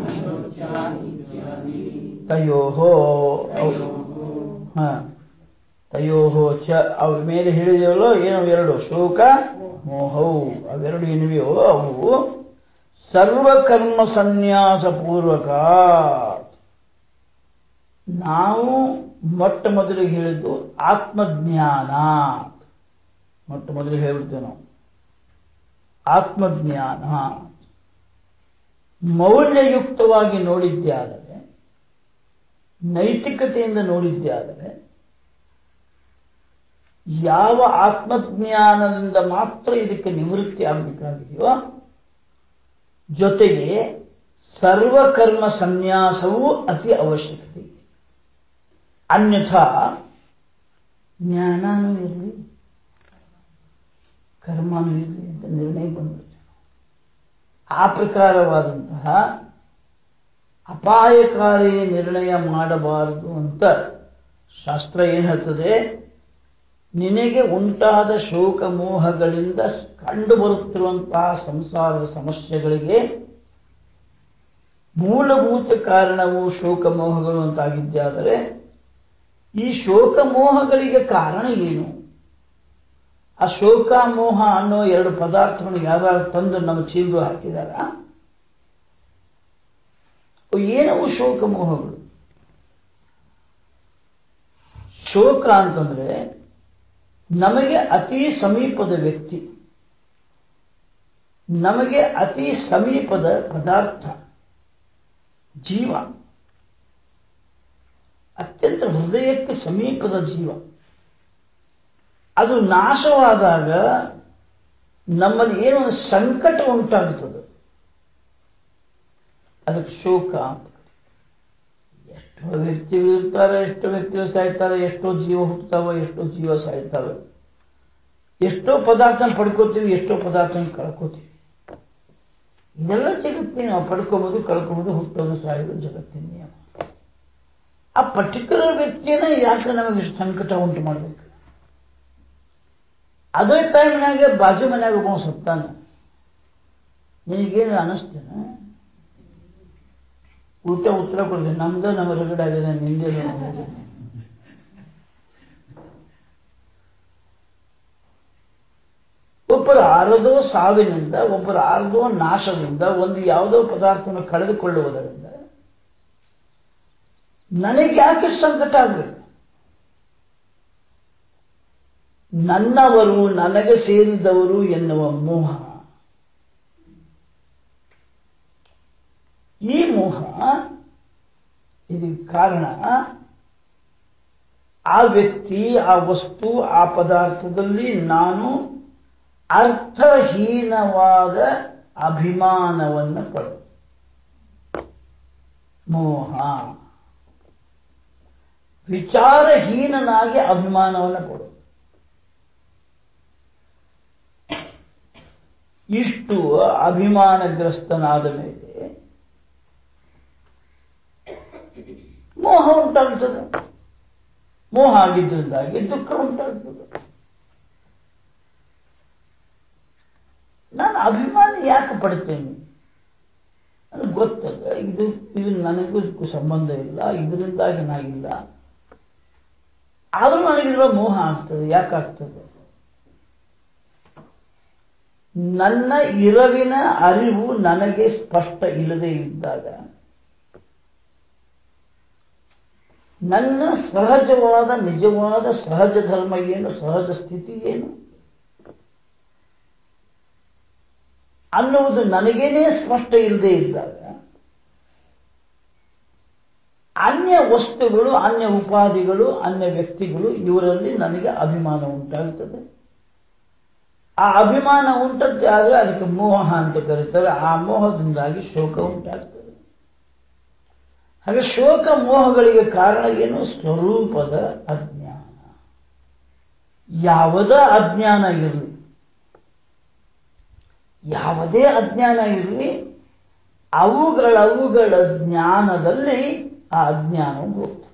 ತಯೋಹೋ ಚ ಅವು ಮೇಲೆ ಹೇಳಿದೆವಲ್ಲೋ ಏನೋ ಎರಡು, ಶೋಕ ಮೋಹವು. ಅವೆರಡು ಏನಿವೆಯೋ ಅವು ಸರ್ವಕರ್ಮ ಸನ್ಯಾಸ ಪೂರ್ವಕ. ನಾವು ಮೊಟ್ಟ ಮೊದಲಿಗೆ ಹೇಳಿದ್ದು ಆತ್ಮಜ್ಞಾನ. ಮೊಟ್ಟ ಮೊದಲಿಗೆ ಹೇಳ್ಬಿಡ್ತೇವೆ ನಾವು ಆತ್ಮಜ್ಞಾನ. ಮೌಲ್ಯಯುಕ್ತವಾಗಿ ನೋಡಿದ್ದೇ ಆದರೆ, ನೈತಿಕತೆಯಿಂದ ನೋಡಿದ್ದೇ ಆದರೆ, ಯಾವ ಆತ್ಮಜ್ಞಾನದಿಂದ ಮಾತ್ರ ಇದಕ್ಕೆ ನಿವೃತ್ತಿ ಆಗಬೇಕಾಗಿದೆಯೋ, ಜೊತೆಗೆ ಸರ್ವಕರ್ಮ ಸನ್ಯಾಸವೂ ಅತಿ ಅವಶ್ಯಕತೆ ಇದೆ. ಅನ್ಯಥಾ ಜ್ಞಾನನೂ ಇರಲಿ ಕರ್ಮನೂ ಇರಲಿ ಅಂತ ನಿರ್ಣಯ ಬಂದ್ಬಿಡ್ತೇವೆ. ಆ ಪ್ರಕಾರವಾದಂತಹ ಅಪಾಯಕಾರಿ ನಿರ್ಣಯ ಮಾಡಬಾರದು ಅಂತ ಶಾಸ್ತ್ರ ಏನು ಹೇಳ್ತದೆ? ನಿನಗೆ ಉಂಟಾದ ಶೋಕ ಮೋಹಗಳಿಂದ ಕಂಡು ಬರುತ್ತಿರುವಂತಹ ಸಂಸಾರದ ಸಮಸ್ಯೆಗಳಿಗೆ ಮೂಲಭೂತ ಕಾರಣವು ಶೋಕ ಮೋಹಗಳು ಅಂತಾಗಿದ್ದಾದರೆ, ಈ ಶೋಕ ಮೋಹಗಳಿಗೆ ಕಾರಣ ಏನು? ಆ ಶೋಕ ಮೋಹ ಅನ್ನೋ ಎರಡು ಪದಾರ್ಥಗಳನ್ನು ಯಾರು ತಂದು ನಮ್ಮ ಚೀಲಗಳು ಹಾಕಿದಾರ? ಏನವು ಶೋಕ ಮೋಹಗಳು? ಶೋಕ ಅಂತಂದ್ರೆ ನಮಗೆ ಅತಿ ಸಮೀಪದ ವ್ಯಕ್ತಿ, ನಮಗೆ ಅತಿ ಸಮೀಪದ ಪದಾರ್ಥ, ಜೀವ, ಅತ್ಯಂತ ಹೃದಯಕ್ಕೆ ಸಮೀಪದ ಜೀವ, ಅದು ನಾಶವಾದಾಗ ನಮ್ಮಲ್ಲಿ ಏನೋ ಒಂದು ಸಂಕಟ ಉಂಟಾಗುತ್ತದೆ. ಅದಕ್ಕೆ ಶೋಕ ಅಂತ. ಎಷ್ಟೋ ವ್ಯಕ್ತಿಗಳು ಇರ್ತಾರೆ, ಎಷ್ಟೋ ವ್ಯಕ್ತಿಗಳು ಸಾಯ್ತಾರೆ, ಎಷ್ಟೋ ಜೀವ ಹುಟ್ಟುತ್ತಾವ, ಎಷ್ಟೋ ಜೀವ ಸಾಯ್ತಾವೆ. ಎಷ್ಟೋ ಪದಾರ್ಥ ಪಡ್ಕೋತೀವಿ, ಎಷ್ಟೋ ಪದಾರ್ಥ ಕಳ್ಕೋತೀವಿ. ಇದೆಲ್ಲ ಜಗತ್ತಿನ ನಾವು ಪಡ್ಕೋಬಹುದು, ಕಳ್ಕೋಬಹುದು, ಹುಟ್ಟೋದು ಸಾಯೋದು ಜಗತ್ತಿನ ನಿಯಮ. ಆ ಪರ್ಟಿಕ್ಯುಲರ್ ವ್ಯಕ್ತಿಯನ್ನ ಯಾಕೆ ನಮಗೆ ಸಂಕಟ ಉಂಟು ಮಾಡಬೇಕು? ಅದೇ ಟೈಮ್ನಾಗೆ ಬಾಜು ಮನ್ಯಾಗ ಒಬ್ಬ ಸತ್ತಾನೆ, ನಿನಗೇನು ಅನ್ನಿಸ್ತೇನೆ? ಉತ್ತರ ಕೊಡ್ತೀನಿ, ನಮ್ದು ನಮ್ಮ ರಗಡೆ ಆಗಿದೆ, ನಿಂದೇ. ಒಬ್ಬರು ಆರದೋ ಸಾವಿನಿಂದ, ಒಬ್ಬರು ಆರದೋ ನಾಶದಿಂದ, ಒಂದು ಯಾವುದೋ ಪದಾರ್ಥವನ್ನು ಕಳೆದುಕೊಳ್ಳುವುದರಿಂದ ನನಗೆ ಯಾಕೆ ಸಂಕಟ ಆಗಬೇಕು? ನನ್ನವರು, ನನಗೆ ಸೇರಿದವರು ಎನ್ನುವ ಮೋಹ, ಈ ಮೋಹ ಇದಕ್ಕೆ ಕಾರಣ ಆ ವ್ಯಕ್ತಿ, ಆ ವಸ್ತು, ಆ ಪದಾರ್ಥದಲ್ಲಿ ನಾನು ಅರ್ಥಹೀನವಾದ ಅಭಿಮಾನವನ್ನು ಪಡೆದು, ಮೋಹ. ವಿಚಾರಹೀನನಾಗಿ ಅಭಿಮಾನವನ್ನು ಪಡೆದು, ಇಷ್ಟು ಅಭಿಮಾನಗ್ರಸ್ತನಾದ ಮೇಲೆ ಮೋಹ ಉಂಟಾಗ್ತದೆ. ಮೋಹ ಆಗಿದ್ದರಿಂದಾಗಿ ದುಃಖ ಉಂಟಾಗ್ತದೆ. ನಾನು ಅಭಿಮಾನ ಯಾಕೆ ಪಡ್ತೇನೆ? ನನಗೆ ಗೊತ್ತದ, ಇದು ನನಗೂ ಸಂಬಂಧ ಇಲ್ಲ, ಇದರಿಂದಾಗಿ ನಾನಿಲ್ಲ. ಆದರೂ ನನಗಿರುವ ಮೋಹ ಆಗ್ತದೆ. ಯಾಕಾಗ್ತದೆ? ನನ್ನ ಇರವಿನ ಅರಿವು ನನಗೆ ಸ್ಪಷ್ಟ ಇಲ್ಲದೆ ಇದ್ದಾಗ, ನನ್ನ ಸಹಜವಾದ ನಿಜವಾದ ಸಹಜ ಧರ್ಮ ಏನು, ಸಹಜ ಸ್ಥಿತಿ ಏನು ಅನ್ನುವುದು ನನಗೇನೇ ಸ್ಪಷ್ಟ ಇಲ್ಲದೆ ಇದ್ದಾಗ, ಅನ್ಯ ವಸ್ತುಗಳು, ಅನ್ಯ ಉಪಾಧಿಗಳು, ಅನ್ಯ ವ್ಯಕ್ತಿಗಳು, ಇವರಲ್ಲಿ ನನಗೆ ಅಭಿಮಾನ ಉಂಟಾಗುತ್ತದೆ. ಆ ಅಭಿಮಾನ ಉಂಟಂತೆ ಆದರೆ ಅದಕ್ಕೆ ಮೋಹ ಅಂತ ಕರೀತಾರೆ. ಆ ಮೋಹದಿಂದಾಗಿ ಶೋಕ ಉಂಟಾಗ್ತದೆ. ಹಾಗೆ ಶೋಕ ಮೋಹಗಳಿಗೆ ಕಾರಣ ಏನು? ಸ್ವರೂಪದ ಅಜ್ಞಾನ. ಯಾವುದೇ ಅಜ್ಞಾನ ಇರಲಿ, ಯಾವುದೇ ಅಜ್ಞಾನ ಇರಲಿ, ಅವುಗಳ ಜ್ಞಾನದಲ್ಲಿ ಆ ಅಜ್ಞಾನವು ಹೋಗ್ತದೆ.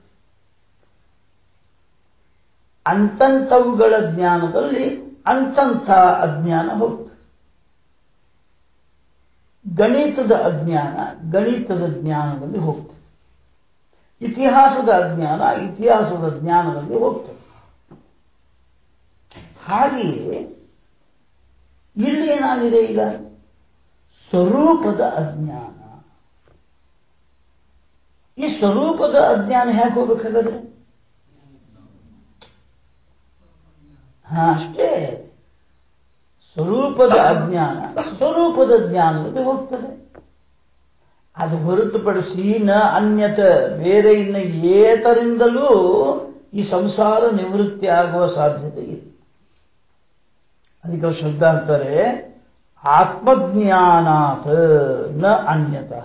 ಅಂತಂಥವುಗಳ ಜ್ಞಾನದಲ್ಲಿ ಅಂತಂಥ ಅಜ್ಞಾನ ಹೋಗ್ತದೆ. ಗಣಿತದ ಅಜ್ಞಾನ ಗಣಿತದ ಜ್ಞಾನದಲ್ಲಿ ಹೋಗ್ತದೆ. ಇತಿಹಾಸದ ಅಜ್ಞಾನ ಇತಿಹಾಸದ ಜ್ಞಾನದಲ್ಲಿ ಹೋಗ್ತದೆ. ಹಾಗೆಯೇ ಇಲ್ಲಿ ಏನಾಗಿದೆ? ಈಗ ಸ್ವರೂಪದ ಅಜ್ಞಾನ. ಈ ಸ್ವರೂಪದ ಅಜ್ಞಾನ ಹೇಗೆ ಹೋಗ್ಬೇಕಾದ್ರೆ? ಅಷ್ಟೇ. ಸ್ವರೂಪದ ಅಜ್ಞಾನ ಸ್ವರೂಪದ ಜ್ಞಾನದಲ್ಲಿ ಹೋಗ್ತದೆ. ಅದು ಹೊರತುಪಡಿಸಿ ನ ಅನ್ಯತ, ಬೇರೆ ಇನ್ನ ಏತರಿಂದಲೂ ಈ ಸಂಸಾರ ನಿವೃತ್ತಿ ಆಗುವ ಸಾಧ್ಯತೆ ಇದೆ. ಅದಕ್ಕೆ ಶ್ರದ್ಧಾ ಅಂತಾರೆ, ಆತ್ಮಜ್ಞಾನಾತ್ ನ ಅನ್ಯತಃ.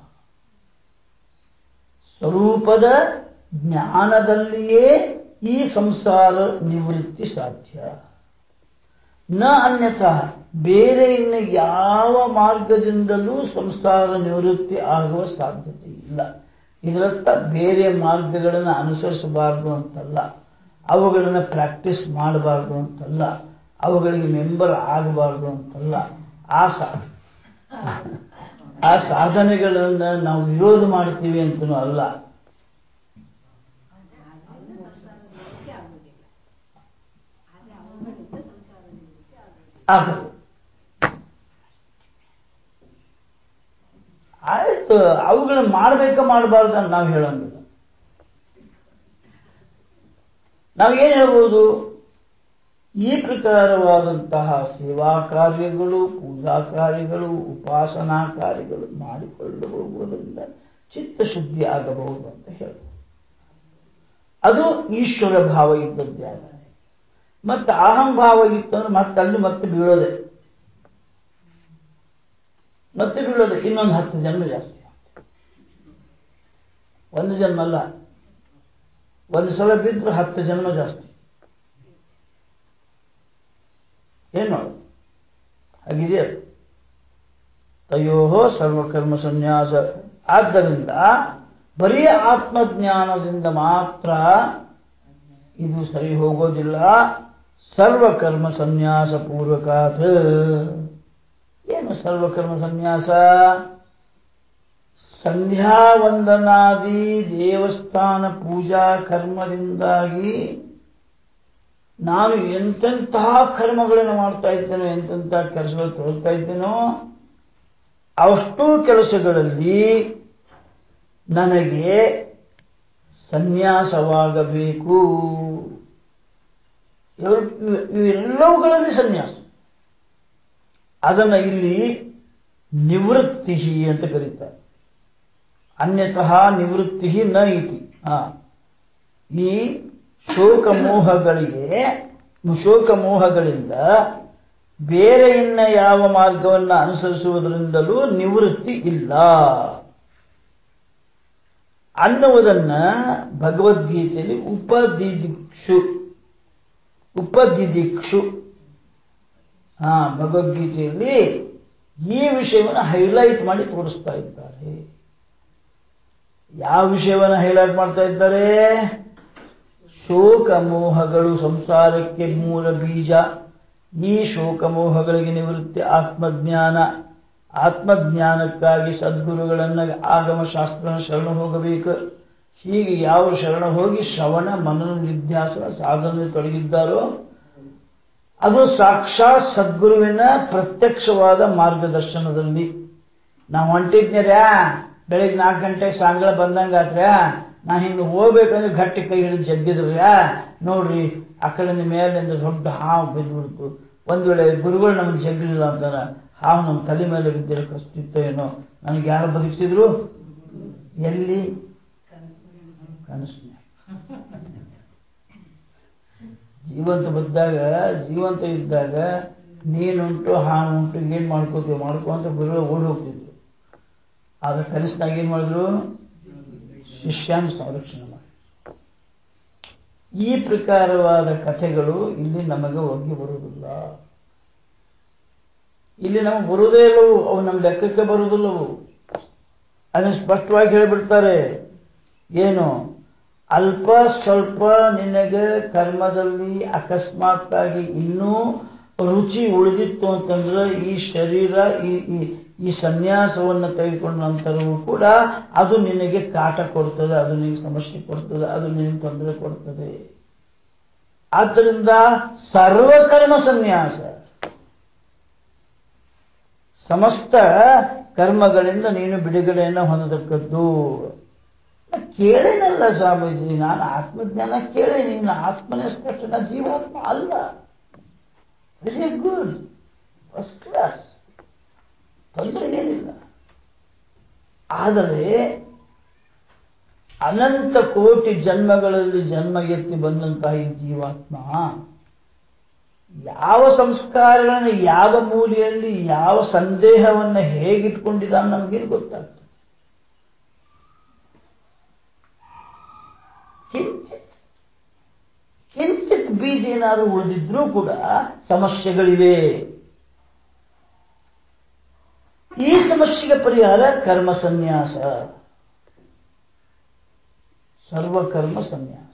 ಸ್ವರೂಪದ ಜ್ಞಾನದಲ್ಲಿಯೇ ಈ ಸಂಸಾರ ನಿವೃತ್ತಿ ಸಾಧ್ಯ. ನ ಅನ್ಯತಃ, ಬೇರೆ ಇನ್ನು ಯಾವ ಮಾರ್ಗದಿಂದಲೂ ಸಂಸಾರ ನಿವೃತ್ತಿ ಆಗುವ ಸಾಧ್ಯತೆ ಇಲ್ಲ. ಇದರರ್ಥ ಬೇರೆ ಮಾರ್ಗಗಳನ್ನು ಅನುಸರಿಸಬಾರದು ಅಂತಲ್ಲ, ಅವುಗಳನ್ನು ಪ್ರಾಕ್ಟೀಸ್ ಮಾಡಬಾರದು ಅಂತಲ್ಲ, ಅವುಗಳಿಗೆ ಮೆಂಬರ್ ಆಗಬಾರದು ಅಂತಲ್ಲ. ಆ ಸಾಧನೆಗಳನ್ನು ನಾವು ವಿರೋಧ ಮಾಡ್ತೀವಿ ಅಂತನೂ ಅಲ್ಲ. ಆಯ್ತು, ಅವುಗಳನ್ನ ಮಾಡಬಾರ್ದು ಅಂತ ನಾವು ಹೇಳೋಂಗಿಲ್ಲ. ನಾವೇನು ಹೇಳ್ಬೋದು? ಈ ಪ್ರಕಾರವಾದಂತಹ ಸೇವಾ ಕಾರ್ಯಗಳು, ಪೂಜಾ ಕಾರ್ಯಗಳು, ಉಪಾಸನಾ ಕಾರ್ಯಗಳು ಮಾಡಿಕೊಂಡು ಹೋಗುವುದರಿಂದ ಚಿತ್ತಶುದ್ಧಿ ಆಗಬಹುದು ಅಂತ ಹೇಳ್ಬೋದು. ಅದು ಈಶ್ವರ ಭಾವ ಇದ್ದದ್ದೇ. ಮತ್ತೆ ಅಹಂಭಾವ ಇತ್ತಂದ್ರೆ ಮತ್ತೆ ಬೀಳೋದೆ, ಇನ್ನೊಂದು 10 ಜನ್ಮ ಜಾಸ್ತಿ. ಒಂದು ಜನ್ಮ ಅಲ್ಲ, ಒಂದು ಸಲ ಬಿದ್ದರೆ 10 ಜನ್ಮ ಜಾಸ್ತಿ. ಏನು ಹಾಗಿದೆಯಾ? ತಯೋ ಸರ್ವಕರ್ಮ ಸನ್ಯಾಸ. ಆದ್ದರಿಂದ ಬರೀ ಆತ್ಮಜ್ಞಾನದಿಂದ ಮಾತ್ರ ಇದು ಸರಿ ಹೋಗೋದಿಲ್ಲ. ಸರ್ವಕರ್ಮ ಸನ್ಯಾಸ ಪೂರ್ವಕಾತ್. ಏನು ಸರ್ವಕರ್ಮ ಸನ್ಯಾಸ? ಸಂಧ್ಯಾ ವಂದನಾದಿ ದೇವಸ್ಥಾನ ಪೂಜಾ ಕರ್ಮದಿಂದಾಗಿ ನಾನು ಎಂತೆಂತಹ ಕರ್ಮಗಳನ್ನು ಮಾಡ್ತಾ ಇದ್ದೇನೋ, ಎಂತೆಂತಹ ಕೆಲಸಗಳು ತೊಗೊಳ್ತಾ ಇದ್ದೇನೋ, ಅಷ್ಟೂ ಕೆಲಸಗಳಲ್ಲಿ ನನಗೆ ಸನ್ಯಾಸವಾಗಬೇಕು. ಇವೆಲ್ಲವುಗಳಲ್ಲಿ ಸನ್ಯಾಸ. ಅದನ್ನು ಇಲ್ಲಿ ನಿವೃತ್ತಿ ಅಂತ ಕರೀತಾರೆ. ಅನ್ಯತಃ ನಿವೃತ್ತಿ ನ ಇತಿ. ಈ ಶೋಕಮೋಹಗಳಿಂದ ಬೇರೆ ಇನ್ನ ಯಾವ ಮಾರ್ಗವನ್ನು ಅನುಸರಿಸುವುದರಿಂದಲೂ ನಿವೃತ್ತಿ ಇಲ್ಲ ಅನ್ನುವುದನ್ನ ಭಗವದ್ಗೀತೆಯಲ್ಲಿ ಉಪದಿದಿಕ್ಷು ಭಗವದ್ಗೀತೆಯಲ್ಲಿ ಈ ವಿಷಯವನ್ನು ಹೈಲೈಟ್ ಮಾಡಿ ತೋರಿಸ್ತಾ ಇದ್ದಾರೆ. ಯಾವ ವಿಷಯವನ್ನು ಹೈಲೈಟ್ ಮಾಡ್ತಾ ಇದ್ದಾರೆ? ಶೋಕಮೋಹಗಳು ಸಂಸಾರಕ್ಕೆ ಮೂಲ ಬೀಜ. ಈ ಶೋಕಮೋಹಗಳಿಗೆ ನಿವೃತ್ತಿ ಆತ್ಮಜ್ಞಾನ. ಆತ್ಮಜ್ಞಾನಕ್ಕಾಗಿ ಸದ್ಗುರುಗಳನ್ನ ಆಗಮಶಾಸ್ತ್ರ ಶರಣ ಹೋಗಬೇಕು. ಹೀಗೆ ಯಾವ ಶರಣ ಹೋಗಿ ಶ್ರವಣ ಮನನ ನಿಧ್ಯಾಸನ ಸಾಧನೆ ತೊಡಗಿದ್ದಾರೋ ಅದು ಸಾಕ್ಷಾತ್ ಸದ್ಗುರುವಿನ ಪ್ರತ್ಯಕ್ಷವಾದ ಮಾರ್ಗದರ್ಶನದಲ್ಲಿ. ನಾವು ಹೊಂಟಿದ್ನ್ಯರ್ಯಾ ಬೆಳಿಗ್ಗೆ 4 ಗಂಟೆಗೆ ಸಾಯಂಕಾಲ ಬಂದಂಗಾತ್ರ್ಯಾ, ನಾ ಹಿಂಗೆ ಹೋಗ್ಬೇಕಂದ್ರೆ ಗಟ್ಟಿ ಕೈ ಹಿಡಿದು ಜಗ್ಗಿದ್ರ್ಯಾ, ನೋಡ್ರಿ ಆ ಕಡೆಯಿಂದ ಮೇಲಿಂದ ದೊಡ್ಡ ಹಾವು ಬಿದ್ದುಬಿಡ್ತು. ಒಂದು ವೇಳೆ ಗುರುಗಳು ನಮ್ಗೆ ಜಗ್ಗಲಿಲ್ಲ ಅಂತಾರ, ಹಾವು ನಮ್ಮ ತಲೆ ಮೇಲೆ ಬಿದ್ದಿರೋ ಕಷ್ಟಿತ್ತು ಏನೋ. ನನಗೆ ಯಾರು ಬದುಕಿಸಿದ್ರು? ಎಲ್ಲಿ? ಕನಸಿನ. ಜೀವಂತ ಇದ್ದಾಗ ನೀನುಂಟು ಹಾವುಂಟು ಏನ್ ಮಾಡ್ಕೋತೀವಿ ಮಾಡ್ಕೊಂತ ಗುರುಗಳು ಓಡಿ ಹೋಗ್ತಿದ್ರು. ಆದ್ರೆ ಕನಸಿನಾಗ ಏನ್ ಮಾಡಿದ್ರು? ಶಿಷ್ಯನ ಸಂರಕ್ಷಣೆ ಮಾಡಿದ್ರು. ಈ ಪ್ರಕಾರವಾದ ಕಥೆಗಳು ಇಲ್ಲಿ ನಮಗೆ ಒಗ್ಗಿ ಬರುವುದಿಲ್ಲ. ಇಲ್ಲಿ ನಮಗೆ ಬರುವುದೇ ಇಲ್ಲವು, ಅವು ನಮ್ಮ ಲೆಕ್ಕಕ್ಕೆ ಬರುವುದಿಲ್ಲವು. ಅದನ್ನು ಸ್ಪಷ್ಟವಾಗಿ ಹೇಳಿಬಿಡ್ತಾರೆ. ಏನು? ಅಲ್ಪ ಸ್ವಲ್ಪ ನಿನಗೆ ಕರ್ಮದಲ್ಲಿ ಅಕಸ್ಮಾತ್ತಾಗಿ ಇನ್ನೂ ರುಚಿ ಉಳಿದಿತ್ತು ಅಂತಂದ್ರೆ ಈ ಶರೀರ ಈ ಸನ್ಯಾಸವನ್ನು ತೆಗೆದುಕೊಂಡ ನಂತರವೂ ಕೂಡ ಅದು ನಿನಗೆ ಕಾಟ ಕೊಡ್ತದೆ, ಅದು ನಿನಗೆ ಸಮಸ್ಯೆ ಕೊಡ್ತದೆ, ಅದು ನಿನಗೆ ತೊಂದರೆ ಕೊಡ್ತದೆ. ಆದ್ದರಿಂದ ಸರ್ವಕರ್ಮ ಸನ್ಯಾಸ, ಸಮಸ್ತ ಕರ್ಮಗಳಿಂದ ನೀನು ಬಿಡುಗಡೆಯನ್ನು ಹೊಂದತಕ್ಕದ್ದು. ಕೇಳೇನಲ್ಲ ಸ್ವಾಮೀಜಿ, ನಾನು ಆತ್ಮಜ್ಞಾನ ಕೇಳೇ, ನೀನು ಆತ್ಮನೇ ಸ್ಪಷ್ಟ, ಜೀವಾತ್ಮ ಅಲ್ಲ. ವೆರಿ ಗುಡ್, ಫಸ್ಟ್ ಕ್ಲಾಸ್, ತೊಂದರೆ ಏನಿಲ್ಲ. ಆದರೆ ಅನಂತ ಕೋಟಿ ಜನ್ಮಗಳಲ್ಲಿ ಜನ್ಮ ಎತ್ತಿ ಬಂದಂತಹ ಈ ಜೀವಾತ್ಮ ಯಾವ ಸಂಸ್ಕಾರಗಳನ್ನು ಯಾವ ಮೂಲೆಯಲ್ಲಿ ಯಾವ ಸಂದೇಹವನ್ನು ಹೇಗಿಟ್ಕೊಂಡಿದ್ದಾನೆ ನಮಗೇನು ಗೊತ್ತಾಗ್ತದೆ? ಕಿಂಚಿತ್ ಬೀಜ ಏನಾದರೂ ಉಳಿದಿದ್ರೂ ಕೂಡ ಸಮಸ್ಯೆಗಳಿವೆ. ಈ ಸಮಸ್ಯೆಗೆ ಪರಿಹಾರ ಕರ್ಮ ಸನ್ಯಾಸ, ಸರ್ವಕರ್ಮ ಸನ್ಯಾಸ.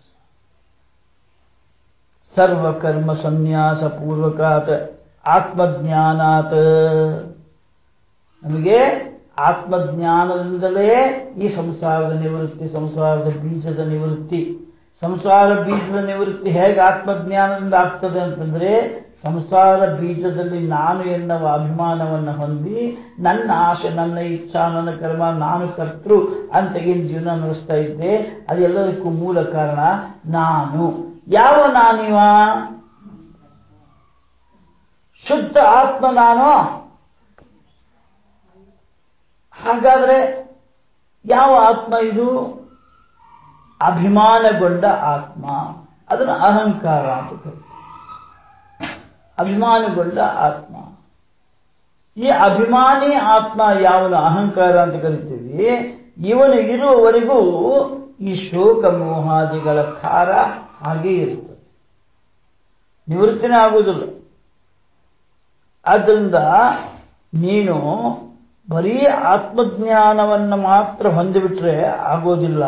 ಸರ್ವಕರ್ಮ ಸನ್ಯಾಸ ಪೂರ್ವಕಾತ್ ಆತ್ಮಜ್ಞಾನಾತ್. ನಮಗೆ ಆತ್ಮಜ್ಞಾನದಿಂದಲೇ ಈ ಸಂಸಾರದ ನಿವೃತ್ತಿ, ಸಂಸಾರದ ಬೀಜದ ನಿವೃತ್ತಿ. ಸಂಸಾರ ಬೀಜದ ನಿವೃತ್ತಿ ಹೇಗೆ ಆತ್ಮಜ್ಞಾನದಿಂದ ಆಗ್ತದೆ ಅಂತಂದ್ರೆ, ಸಂಸಾರ ಬೀಜದಲ್ಲಿ ನಾನು ಎನ್ನುವ ಅಭಿಮಾನವನ್ನು ಹೊಂದಿ ನನ್ನ ಆಶೆ, ನನ್ನ ಇಚ್ಛಾ, ನನ್ನ ಕರ್ಮ, ನಾನು ಕರ್ತೃ ಅಂತ ಏನು ಜೀವನ ನಡೆಸ್ತಾ ಇದ್ದೆ, ಅದೆಲ್ಲದಕ್ಕೂ ಮೂಲ ಕಾರಣ ನಾನು. ಯಾವ ನಾನಿವ? ಶುದ್ಧ ಆತ್ಮ ನಾನು. ಹಾಗಾದ್ರೆ ಯಾವ ಆತ್ಮ ಇದು? ಅಭಿಮಾನಗೊಂಡ ಆತ್ಮ. ಅದನ್ನು ಅಹಂಕಾರ ಅಂತ ಕರೀತಾರೆ. ಅಭಿಮಾನಗೊಂಡ ಆತ್ಮ. ಈ ಅಭಿಮಾನಿ ಆತ್ಮ ಯಾವನು ಅಹಂಕಾರ ಅಂತ ಕರಿತೀವಿ, ಇವನು ಇರುವವರೆಗೂ ಈ ಶೋಕ ಮೋಹಾದಿಗಳ ಖಾರ ಹಾಗೇ ಇರುತ್ತದೆ, ನಿವೃತ್ತಿನೇ ಆಗುವುದಿಲ್ಲ. ಆದ್ದರಿಂದ ನೀನು ಬರೀ ಆತ್ಮಜ್ಞಾನವನ್ನು ಮಾತ್ರ ಹೊಂದಿಬಿಟ್ರೆ ಆಗೋದಿಲ್ಲ,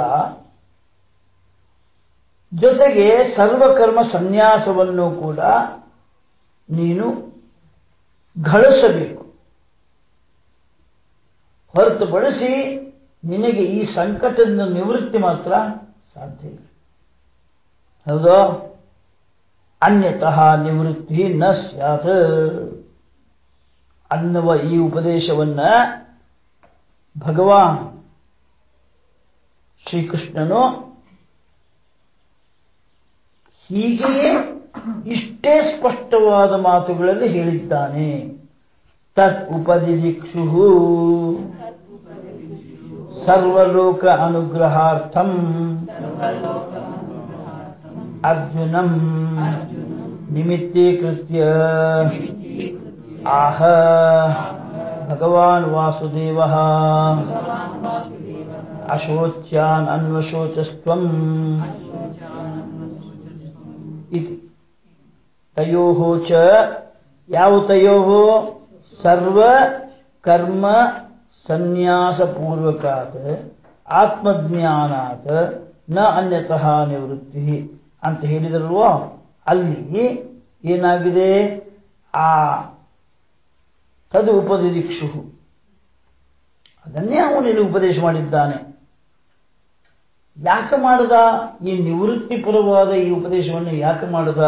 ಜೊತೆಗೆ ಸರ್ವಕರ್ಮ ಸನ್ಯಾಸವನ್ನು ಕೂಡ ನೀನು ಗಳಿಸಬೇಕು. ಹೊರತುಪಡಿಸಿ ನಿನಗೆ ಈ ಸಂಕಟದ ನಿವೃತ್ತಿ ಮಾತ್ರ ಸಾಧ್ಯ ಇಲ್ಲ. ಹೌದೋ? ಅನ್ಯತಃ ನಿವೃತ್ತಿ ನ ಸ್ಯಾತ್ ಅನ್ನುವ ಈ ಉಪದೇಶವನ್ನ ಭಗವಾನ್ ಶ್ರೀಕೃಷ್ಣನು ಹೀಗೆಯೇ ಇಷ್ಟೇ ಸ್ಪಷ್ಟವಾದ ಮಾತುಗಳಲ್ಲಿ ಹೇಳಿದ್ದಾನೆ. ತತ್ ಉಪದಿದಿಕ್ಷು ಸರ್ವಲೋಕ ಅನುಗ್ರಹಾರ್ಥಂ ಅರ್ಜುನಂ ನಿಮಿತ್ತೀಕೃತ್ಯ ಆಹ ಭಗವಾನ್ ವಾಸುದೇವಃ ಅಶೋಚ್ಯಾನ್ ಅನ್ವಶೋಚಸ್ತ್ವಂ ಇತಿ. ತಯೋಃ ಚ ಯಾವ ತಯೋಃ? ಸರ್ವ ಕರ್ಮ ಸನ್ಯಾಸ ಪೂರ್ವಕಾತ್ ಆತ್ಮಜ್ಞಾನಾತ್ ನ ಅನ್ಯತಃ ನಿವೃತ್ತಿ ಅಂತ ಹೇಳಿದಲ್ವೋ, ಅಲ್ಲಿ ಏನಾಗಿದೆ? ಆ ತದು ಉಪದಿದಿಕ್ಷು ಅದನ್ನೇ ಅವನಿಗೆ ಉಪದೇಶ ಮಾಡಿದ್ದಾನೆ. ಯಾಕೆ ಮಾಡದ? ಈ ನಿವೃತ್ತಿಪರವಾದ ಈ ಉಪದೇಶವನ್ನು ಯಾಕೆ ಮಾಡದ?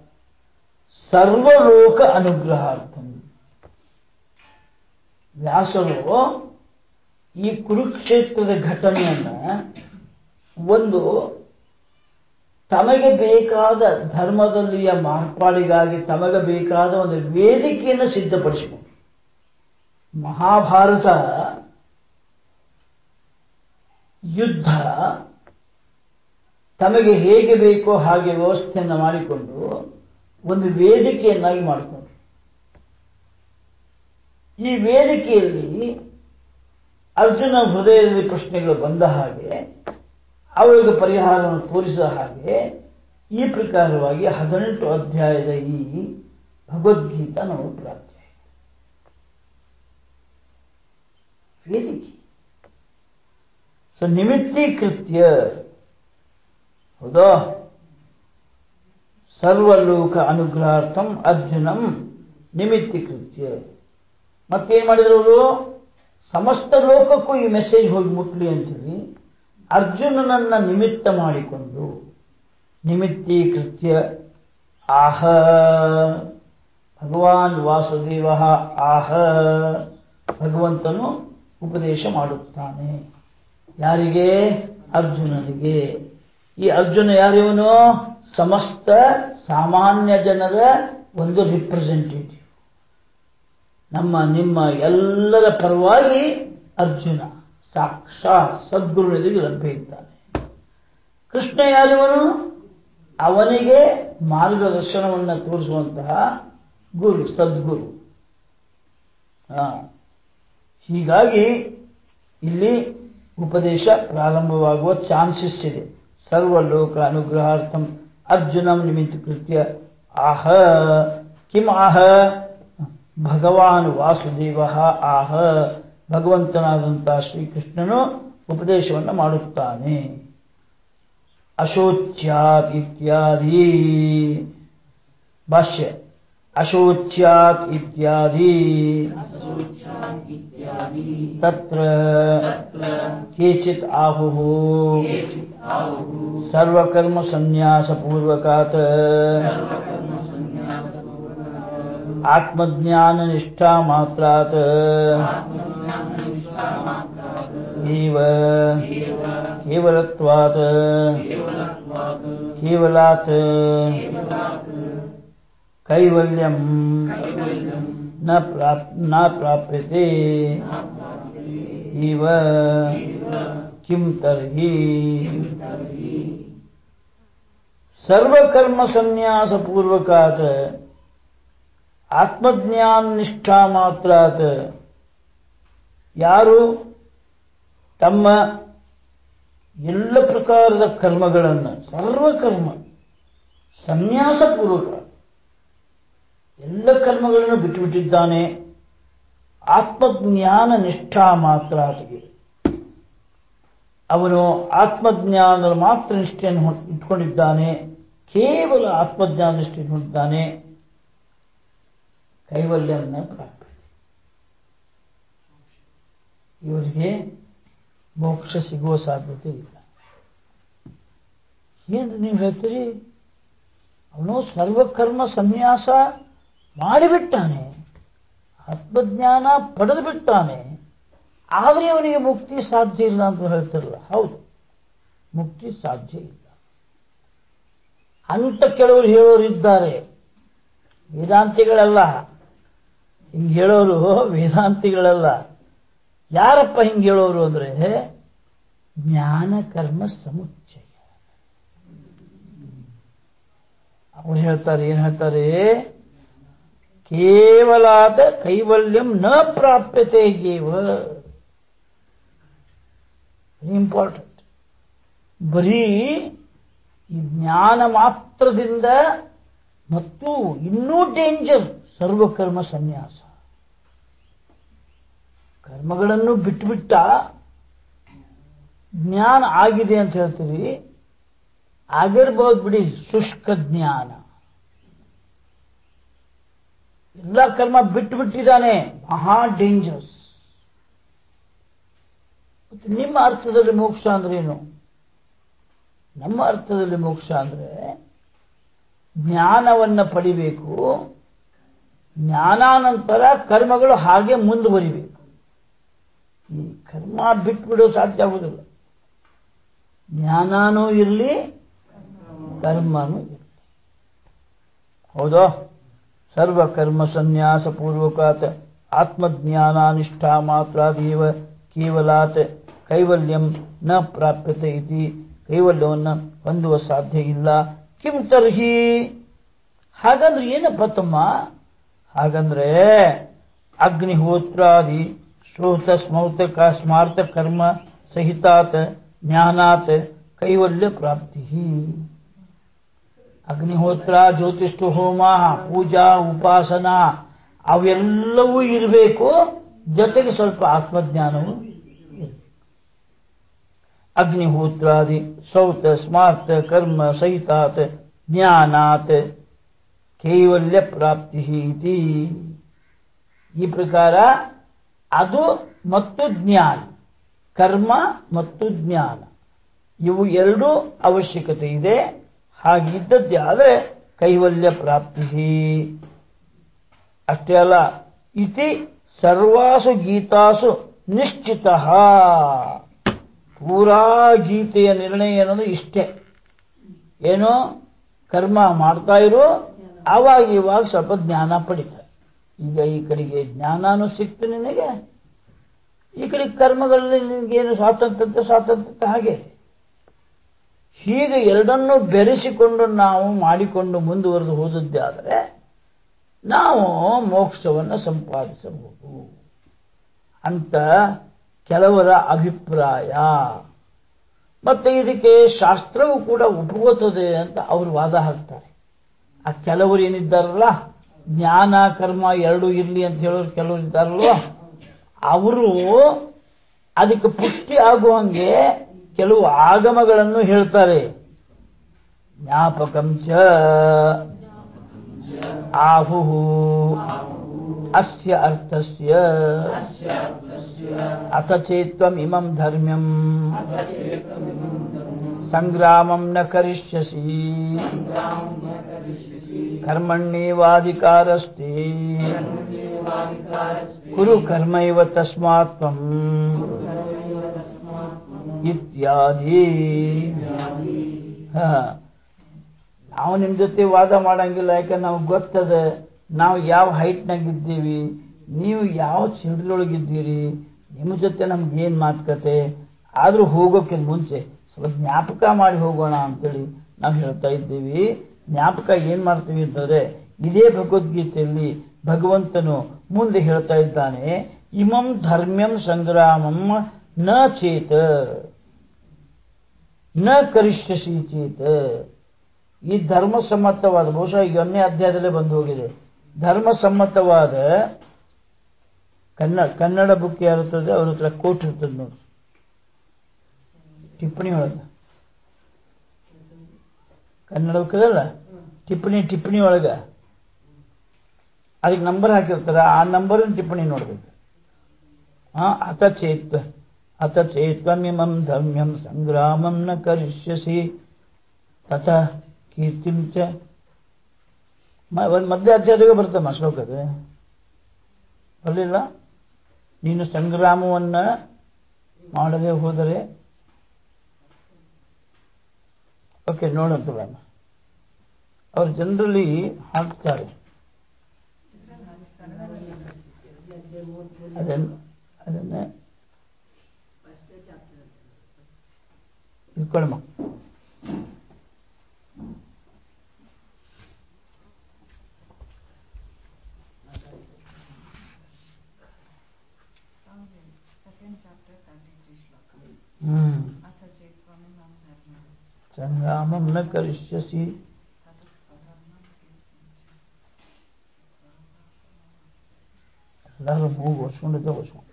ಸರ್ವಲೋಕ ಅನುಗ್ರಹಾರ್ಥಂ. ವ್ಯಾಸರು ಈ ಕುರುಕ್ಷೇತ್ರದ ಘಟನೆಯನ್ನ ಒಂದು ತಮಗೆ ಬೇಕಾದ ಧರ್ಮದಲ್ಲಿಯ ಮಾರ್ಪಾಡಿಗಾಗಿ ತಮಗೆ ಬೇಕಾದ ಒಂದು ವೇದಿಕೆಯನ್ನು ಸಿದ್ಧಪಡಿಸಿಕೊಂಡರು. ಮಹಾಭಾರತ ಯುದ್ಧ ತಮಗೆ ಹೇಗೆ ಬೇಕೋ ಹಾಗೆ ವ್ಯವಸ್ಥೆಯನ್ನು ಮಾಡಿಕೊಂಡು ಒಂದು ವೇದಿಕೆಯನ್ನಾಗಿ ಮಾಡಿಕೊಂಡರು. ಈ ವೇದಿಕೆಯಲ್ಲಿ ಅರ್ಜುನ ಹೃದಯದಲ್ಲಿ ಪ್ರಶ್ನೆಗಳು ಬಂದ ಹಾಗೆ, ಅವರಿಗೆ ಪರಿಹಾರವನ್ನು ತೋರಿಸಿದ ಹಾಗೆ ಈ ಪ್ರಕಾರವಾಗಿ 18 ಅಧ್ಯಾಯದ ಈ ಭಗವದ್ಗೀತಾ ನಮಗೆ ಪ್ರಾಪ್ತಿಯಾಯಿತು. ವೇದಿಕೆ ನಿಮಿತ್ತೀಕೃತ್ಯ, ಹೌದಾ? ಸರ್ವಲೋಕ ಅನುಗ್ರಹಾರ್ಥಂ ಅರ್ಜುನಂ ನಿಮಿತ್ತೀಕೃತ್ಯ. ಮತ್ತೇನ್ ಮಾಡಿದ್ರು ಅವರು? ಸಮಸ್ತ ಲೋಕಕ್ಕೂ ಈ ಮೆಸೇಜ್ ಹೋಗಿ ಮುಟ್ಲಿ ಅಂತೇಳಿ ಅರ್ಜುನನನ್ನ ನಿಮಿತ್ತ ಮಾಡಿಕೊಂಡು ನಿಮಿತ್ತೀಕೃತ್ಯ ಆಹ ಭಗವಾನ್ ವಾಸುದೇವ ಆಹ ಭಗವಂತನು ಉಪದೇಶ ಮಾಡುತ್ತಾನೆ. ಯಾರಿಗೆ? ಅರ್ಜುನನಿಗೆ. ಈ ಅರ್ಜುನ ಯಾರಿವನು? ಸಮಸ್ತ ಸಾಮಾನ್ಯ ಜನರ ಒಂದು ರಿಪ್ರೆಸೆಂಟೇಟಿವ್. ನಮ್ಮ ನಿಮ್ಮ ಎಲ್ಲರ ಪರವಾಗಿ ಅರ್ಜುನ ಸಾಕ್ಷಾತ್ ಸದ್ಗುರುವಿಗೆ ಲಭ್ಯ ಇದ್ದಾನೆ. ಕೃಷ್ಣ ಯಾರಿವನು? ಅವನಿಗೆ ಮಾರ್ಗದರ್ಶನವನ್ನು ತೋರಿಸುವಂತಹ ಗುರು, ಸದ್ಗುರು. ಹೀಗಾಗಿ ಇಲ್ಲಿ ಉಪದೇಶ ಪ್ರಾರಂಭವಾಗುವ ಚಾನ್ಸಸ್ ಇದೆ. ಸರ್ವಲೋಕ ಅನುಗ್ರಹಾರ್ಥಂ ಅರ್ಜುನಂ ನಿಮಿತ್ತೀಕೃತ್ಯ ಆಹ ಕಿಂ ಆಹ ಭಗವಾನ್ ವಾಸುದೇವ ಆಹ ಭಗವಂತನಾದಂತಹ ಶ್ರೀಕೃಷ್ಣನು ಉಪದೇಶವನ್ನು ಮಾಡುತ್ತಾನೆ. ಅಶೋಚ್ಯಾತ್ ಇತ್ಯಾದಿ ಭಾಷ್ಯ. ಅಶೋಚ್ಯಾತ್ ಇತ್ಯಾದಿ ತತ್ರ ಕೇಚಿತ್ ಆಹುಃ ಸರ್ವಕರ್ಮ ಸನ್ಯಾಸ ಪೂರ್ವಕಾತ್ ಆತ್ಮಜ್ಞಾನ ನಿಷ್ಠಾ ಮಾತ್ರಾತ್ ಏವ ಕೇವಲತ್ವಾತ್ ಕೇವಲಾತ್ ಕೈವಲ್ಯಂ ನ ಪ್ರಾಪ್ಯತೆ ಇವ ಕಿಂ ತರ್ಹಿ. ಸರ್ವಕರ್ಮ ಸನ್ಯಾಸ ಪೂರ್ವಕಾತ್ ಆತ್ಮಜ್ಞಾನ ನಿಷ್ಠಾ ಮಾತ್ರಾತ್ ಯಾರು ತಮ್ಮ ಎಲ್ಲ ಪ್ರಕಾರದ ಕರ್ಮಗಳನ್ನು ಸರ್ವಕರ್ಮ ಸನ್ಯಾಸ ಪೂರ್ವಕ ಎಲ್ಲ ಕರ್ಮಗಳನ್ನು ಬಿಟ್ಟುಬಿಟ್ಟಿದ್ದಾನೆ, ಆತ್ಮಜ್ಞಾನ ನಿಷ್ಠಾ ಮಾತ್ರ ಆತಗೆ. ಅವನು ಆತ್ಮಜ್ಞಾನದ ಮಾತ್ರ ನಿಷ್ಠೆಯನ್ನು ಇಟ್ಕೊಂಡಿದ್ದಾನೆ, ಕೇವಲ ಆತ್ಮಜ್ಞಾನ ನಿಷ್ಠೆ ಇಟ್ಕೊಂಡಿದ್ದಾನೆ. ಕೈವಲ್ಯವನ್ನು ಪ್ರಾಪ್ತಿ, ಇವರಿಗೆ ಮೋಕ್ಷ ಸಿಗುವ ಸಾಧ್ಯತೆ ಇಲ್ಲ. ಏನು ನೀವು ಹೇಳ್ತೀರಿ? ಅವನು ಸರ್ವಕರ್ಮ ಸನ್ಯಾಸ ಮಾಡಿಬಿಟ್ಟಾನೆ, ಆತ್ಮಜ್ಞಾನ ಪಡೆದು ಬಿಟ್ಟಾನೆ, ಆದರೆ ಅವನಿಗೆ ಮುಕ್ತಿ ಸಾಧ್ಯ ಇಲ್ಲ ಅಂತ ಹೇಳ್ತಿರಲ್ಲ. ಹೌದು, ಮುಕ್ತಿ ಸಾಧ್ಯ ಇಲ್ಲ ಅಂತ ಕೆಲವರು ಹೇಳೋರು ಇದ್ದಾರೆ. ವೇದಾಂತಿಗಳಲ್ಲ ಹಿಂಗೆ ಹೇಳೋರು, ವೇದಾಂತಿಗಳಲ್ಲ. ಯಾರಪ್ಪ ಹಿಂಗೆ ಹೇಳೋರು ಅಂದ್ರೆ ಜ್ಞಾನ ಕರ್ಮ ಸಮುಚ್ಚಯ. ಅವ್ರು ಹೇಳ್ತಾರೆ, ಏನ್ ಹೇಳ್ತಾರೆ? ಕೇವಲಾದ ಕೈವಲ್ಯಂ ನ ಪ್ರಾಪ್ಯತೆ ಏವ. ಇಂಪಾರ್ಟೆಂಟ್. ಬರೀ ಈ ಜ್ಞಾನ ಮಾತ್ರದಿಂದ, ಮತ್ತು ಇನ್ನೂ ಡೇಂಜರ್ ಸರ್ವಕರ್ಮ ಸನ್ಯಾಸ. ಕರ್ಮಗಳನ್ನು ಬಿಟ್ಟುಬಿಟ್ಟ, ಜ್ಞಾನ ಆಗಿದೆ ಅಂತ ಹೇಳ್ತೀರಿ, ಆಗಿರ್ಬೋದು ಬಿಡಿ, ಶುಷ್ಕ ಜ್ಞಾನ. ಎಲ್ಲ ಕರ್ಮ ಬಿಟ್ಟುಬಿಟ್ಟಿದ್ದಾನೆ, ಮಹಾ ಡೇಂಜರಸ್. ನಿಮ್ಮ ಅರ್ಥದಲ್ಲಿ ಮೋಕ್ಷ ಅಂದ್ರೇನು? ನಮ್ಮ ಅರ್ಥದಲ್ಲಿ ಮೋಕ್ಷ ಅಂದ್ರೆ ಜ್ಞಾನವನ್ನು ಪಡಿಬೇಕು, ಜ್ಞಾನಾನಂತರ ಕರ್ಮಗಳು ಹಾಗೆ ಮುಂದುವರಿಬೇಕು. ಈ ಕರ್ಮ ಬಿಟ್ಬಿಡೋ ಸಾಧ್ಯ ಆಗುವುದಿಲ್ಲ. ಜ್ಞಾನನೂ ಇರಲಿ, ಕರ್ಮನೂ ಇರಲಿ. ಹೌದೋ? ಸರ್ವಕರ್ಮ ಸನ್ಯಾಸ ಪೂರ್ವಕಾತ್ ಆತ್ಮಜ್ಞಾನಾನಿಷ್ಠಾ ಮಾತ್ರಾದೇವ ಕೇವಲಾತ್ ಕೈವಲ್ಯಂ ನ ಪ್ರಾಪ್ಯತೆ ಇತಿ. ಕೈವಲ್ಯವನ್ನು ಹೊಂದುವ ಸಾಧ್ಯ ಇಲ್ಲ. ಕಿಂ ತರ್ಹಿ? ಹಾಗಂದ್ರೆ ಏನಪ್ಪ ತಮ್ಮ? ಹಾಗಂದ್ರೆ ಅಗ್ನಿಹೋತ್ರಾದಿ ಶ್ರೋತ ಸ್ಮೌತ ಸ್ಮಾರ್ಥ ಕರ್ಮ ಸಹಿತಾತ್ ಜ್ಞಾನಾತ್ ಕೈವಲ್ಯ ಪ್ರಾಪ್ತಿ. ಅಗ್ನಿಹೋತ್ರ, ಜ್ಯೋತಿಷ್ಠ ಹೋಮ, ಪೂಜಾ, ಉಪಾಸನಾ ಅವೆಲ್ಲವೂ ಇರಬೇಕು, ಜೊತೆಗೆ ಸ್ವಲ್ಪ ಆತ್ಮಜ್ಞಾನವು ಇರಬೇಕು. ಅಗ್ನಿಹೋತ್ರಾದಿ ಸೌತ ಸ್ಮಾರ್ಥ ಕರ್ಮ ಸಹಿತಾತ್ ಜ್ಞಾನಾತ್ ಕೈವಲ್ಯ ಪ್ರಾಪ್ತಿ ಇತಿ. ಈ ಪ್ರಕಾರ ಅದು ಮತ್ತು ಜ್ಞಾನ, ಕರ್ಮ ಮತ್ತು ಜ್ಞಾನ ಇವು ಎರಡೂ ಅವಶ್ಯಕತೆ ಇದೆ. ಹಾಗಿದ್ದದ್ದೇ ಆದರೆ ಕೈವಲ್ಯ ಪ್ರಾಪ್ತಿ. ಅಷ್ಟೇ ಅಲ್ಲ, ಇತಿ ಸರ್ವಾಸು ಗೀತಾಸು ನಿಶ್ಚಿತ. ಪೂರಾ ಗೀತೆಯ ನಿರ್ಣಯ ಅನ್ನೋದು ಇಷ್ಟೇ. ಏನೋ ಕರ್ಮ ಮಾಡ್ತಾ ಇರು, ಆವಾಗ ಇವಾಗ ಸ್ವಲ್ಪ ಜ್ಞಾನ ಪಡಿತಾರೆ. ಈಗ ಈ ಕಡೆಗೆ ಜ್ಞಾನನೂ ಸಿಕ್ತು ನಿನಗೆ, ಈ ಕಡೆ ಕರ್ಮಗಳಲ್ಲಿ ನಿನಗೇನು ಸ್ವಾತಂತ್ರ್ಯ ಹಾಗೆ. ಹೀಗೆ ಎರಡನ್ನೂ ಬೆರೆಸಿಕೊಂಡು ನಾವು ಮಾಡಿಕೊಂಡು ಮುಂದುವರೆದು ಹೋದದ್ದೇ ಆದರೆ ನಾವು ಮೋಕ್ಷವನ್ನು ಸಂಪಾದಿಸಬಹುದು ಅಂತ ಕೆಲವರ ಅಭಿಪ್ರಾಯ. ಮತ್ತೆ ಇದಕ್ಕೆ ಶಾಸ್ತ್ರವೂ ಕೂಡ ಒಪ್ಪುತ್ತದೆ ಅಂತ ಅವರು ವಾದ ಹಾಕ್ತಾರೆ. ಆ ಕೆಲವರು ಏನಿದ್ದಾರಲ್ಲ, ಜ್ಞಾನ ಕರ್ಮ ಎರಡೂ ಇರಲಿ ಅಂತ ಹೇಳೋರು ಕೆಲವರು ಇದ್ದಾರಲ್ವ, ಅವರು ಅದಕ್ಕೆ ಪುಷ್ಟಿ ಆಗುವಂಗೆ ಕೆಲವು ಆಗಮಗಳನ್ನು ಹೇಳ್ತಾರೆ. ಜ್ಞಾಪಕಂಚ ಆಹುಹು ಅಸ್ಯ ಅರ್ಥಸ್ಯ ಅಥ ಚೇತ್ವಂ ಇಮಂ ಧರ್ಮ್ಯಂ ಸಂಗ್ರಾಮಂ ನ ಕರಿಷ್ಯಸಿ ಕರ್ಮಣ್ಯೇವಾಧಿಕಾರಸ್ತೆ ಕುರು ಕರ್ಮೈವ ತಸ್ಮಾತ್ ತ್ವಂ ಇತ್ಯಾದಿ. ನಾವು ನಿಮ್ ಜೊತೆ ವಾದ ಮಾಡಂಗಿಲ್ಲ, ಯಾಕಂದ್ರೆ ನಾವು ಗೊತ್ತದ ನಾವು ಯಾವ ಹೈಟ್ನಾಗಿದ್ದೀವಿ, ನೀವು ಯಾವ ಚಿಲ್ಡ್ರೊಳಗಿದ್ದೀರಿ, ನಿಮ್ಮ ಜೊತೆ ನಮ್ಗೇನ್ ಮಾತುಕತೆ. ಆದ್ರೂ ಹೋಗೋಕೆ ಮುಂಚೆ ಸ್ವಲ್ಪ ಜ್ಞಾಪಕ ಮಾಡಿ ಹೋಗೋಣ ಅಂತೇಳಿ ನಾವು ಹೇಳ್ತಾ ಇದ್ದೀವಿ. ಜ್ಞಾಪಕ ಏನ್ ಮಾಡ್ತೀವಿ ಅಂತಂದ್ರೆ, ಇದೇ ಭಗವದ್ಗೀತೆಯಲ್ಲಿ ಭಗವಂತನು ಮುಂದೆ ಹೇಳ್ತಾ ಇದ್ದಾನೆ, ಇಮಂ ಧರ್ಮ್ಯಂ ಸಂಗ್ರಾಮಂ ನ ಚೇತ ನ ಕರಿಷ್ಯಸಿ ಚೇತ. ಈ ಧರ್ಮಸಮ್ಮತವಾದ, ಬಹುಶಃ 1ನೇ ಅಧ್ಯಾಯದಲ್ಲೇ ಬಂದು ಹೋಗಿದೆ, ಧರ್ಮಸಮ್ಮತವಾದ ಕನ್ನಡ ಬುಕ್ ಯಾರ ಹತ್ರ ಅವ್ರ ಹತ್ರ ಕೋಟ್ ಇರ್ತದೆ ನೋಡಿ, ಟಿಪ್ಪಣಿ ಒಳಗೆ. ಕನ್ನಡ ಬುಕ್ಕಲ್ಲ, ಟಿಪ್ಪಣಿ ಒಳಗ ಅದಕ್ಕೆ ನಂಬರ್ ಹಾಕಿರ್ತಾರ, ಆ ನಂಬರ್ ಟಿಪ್ಪಣಿ ನೋಡ್ಬೇಕು. ಅಥ ಚೇತ್ವಮಿಮಂ ಧರ್ಮ್ಯಂ ಸಂಗ್ರಾಮಂ ನ ಕರಿಷ್ಯಸಿ ತಥ ಕೀರ್ತಿಂ ಚ. ಒಂದು ಮಧ್ಯ ಅಧ್ಯಾಯದಾಗ ಬರ್ತಮ್ಮ ಶ್ಲೋಕದ ಬರಲಿಲ್ಲ. ನೀನು ಸಂಗ್ರಾಮವನ್ನ ಮಾಡದೆ ಹೋದರೆ, ಓಕೆ ನೋಡಂತ ಅವ್ರು ಜನರಲಿ ಹಾಕ್ತಾರೆ ಅದನ್ನ ಇಟ್ಕೊಳಮ್ಮ. ಸಂಗ್ರಾಮಂ ನ ಕರಿಷ್ಯಸಿ ಎಲ್ಲರೂ ಮೂಗು ಒರ್ಸ್ಕೊಂಡಿದ್ದೆ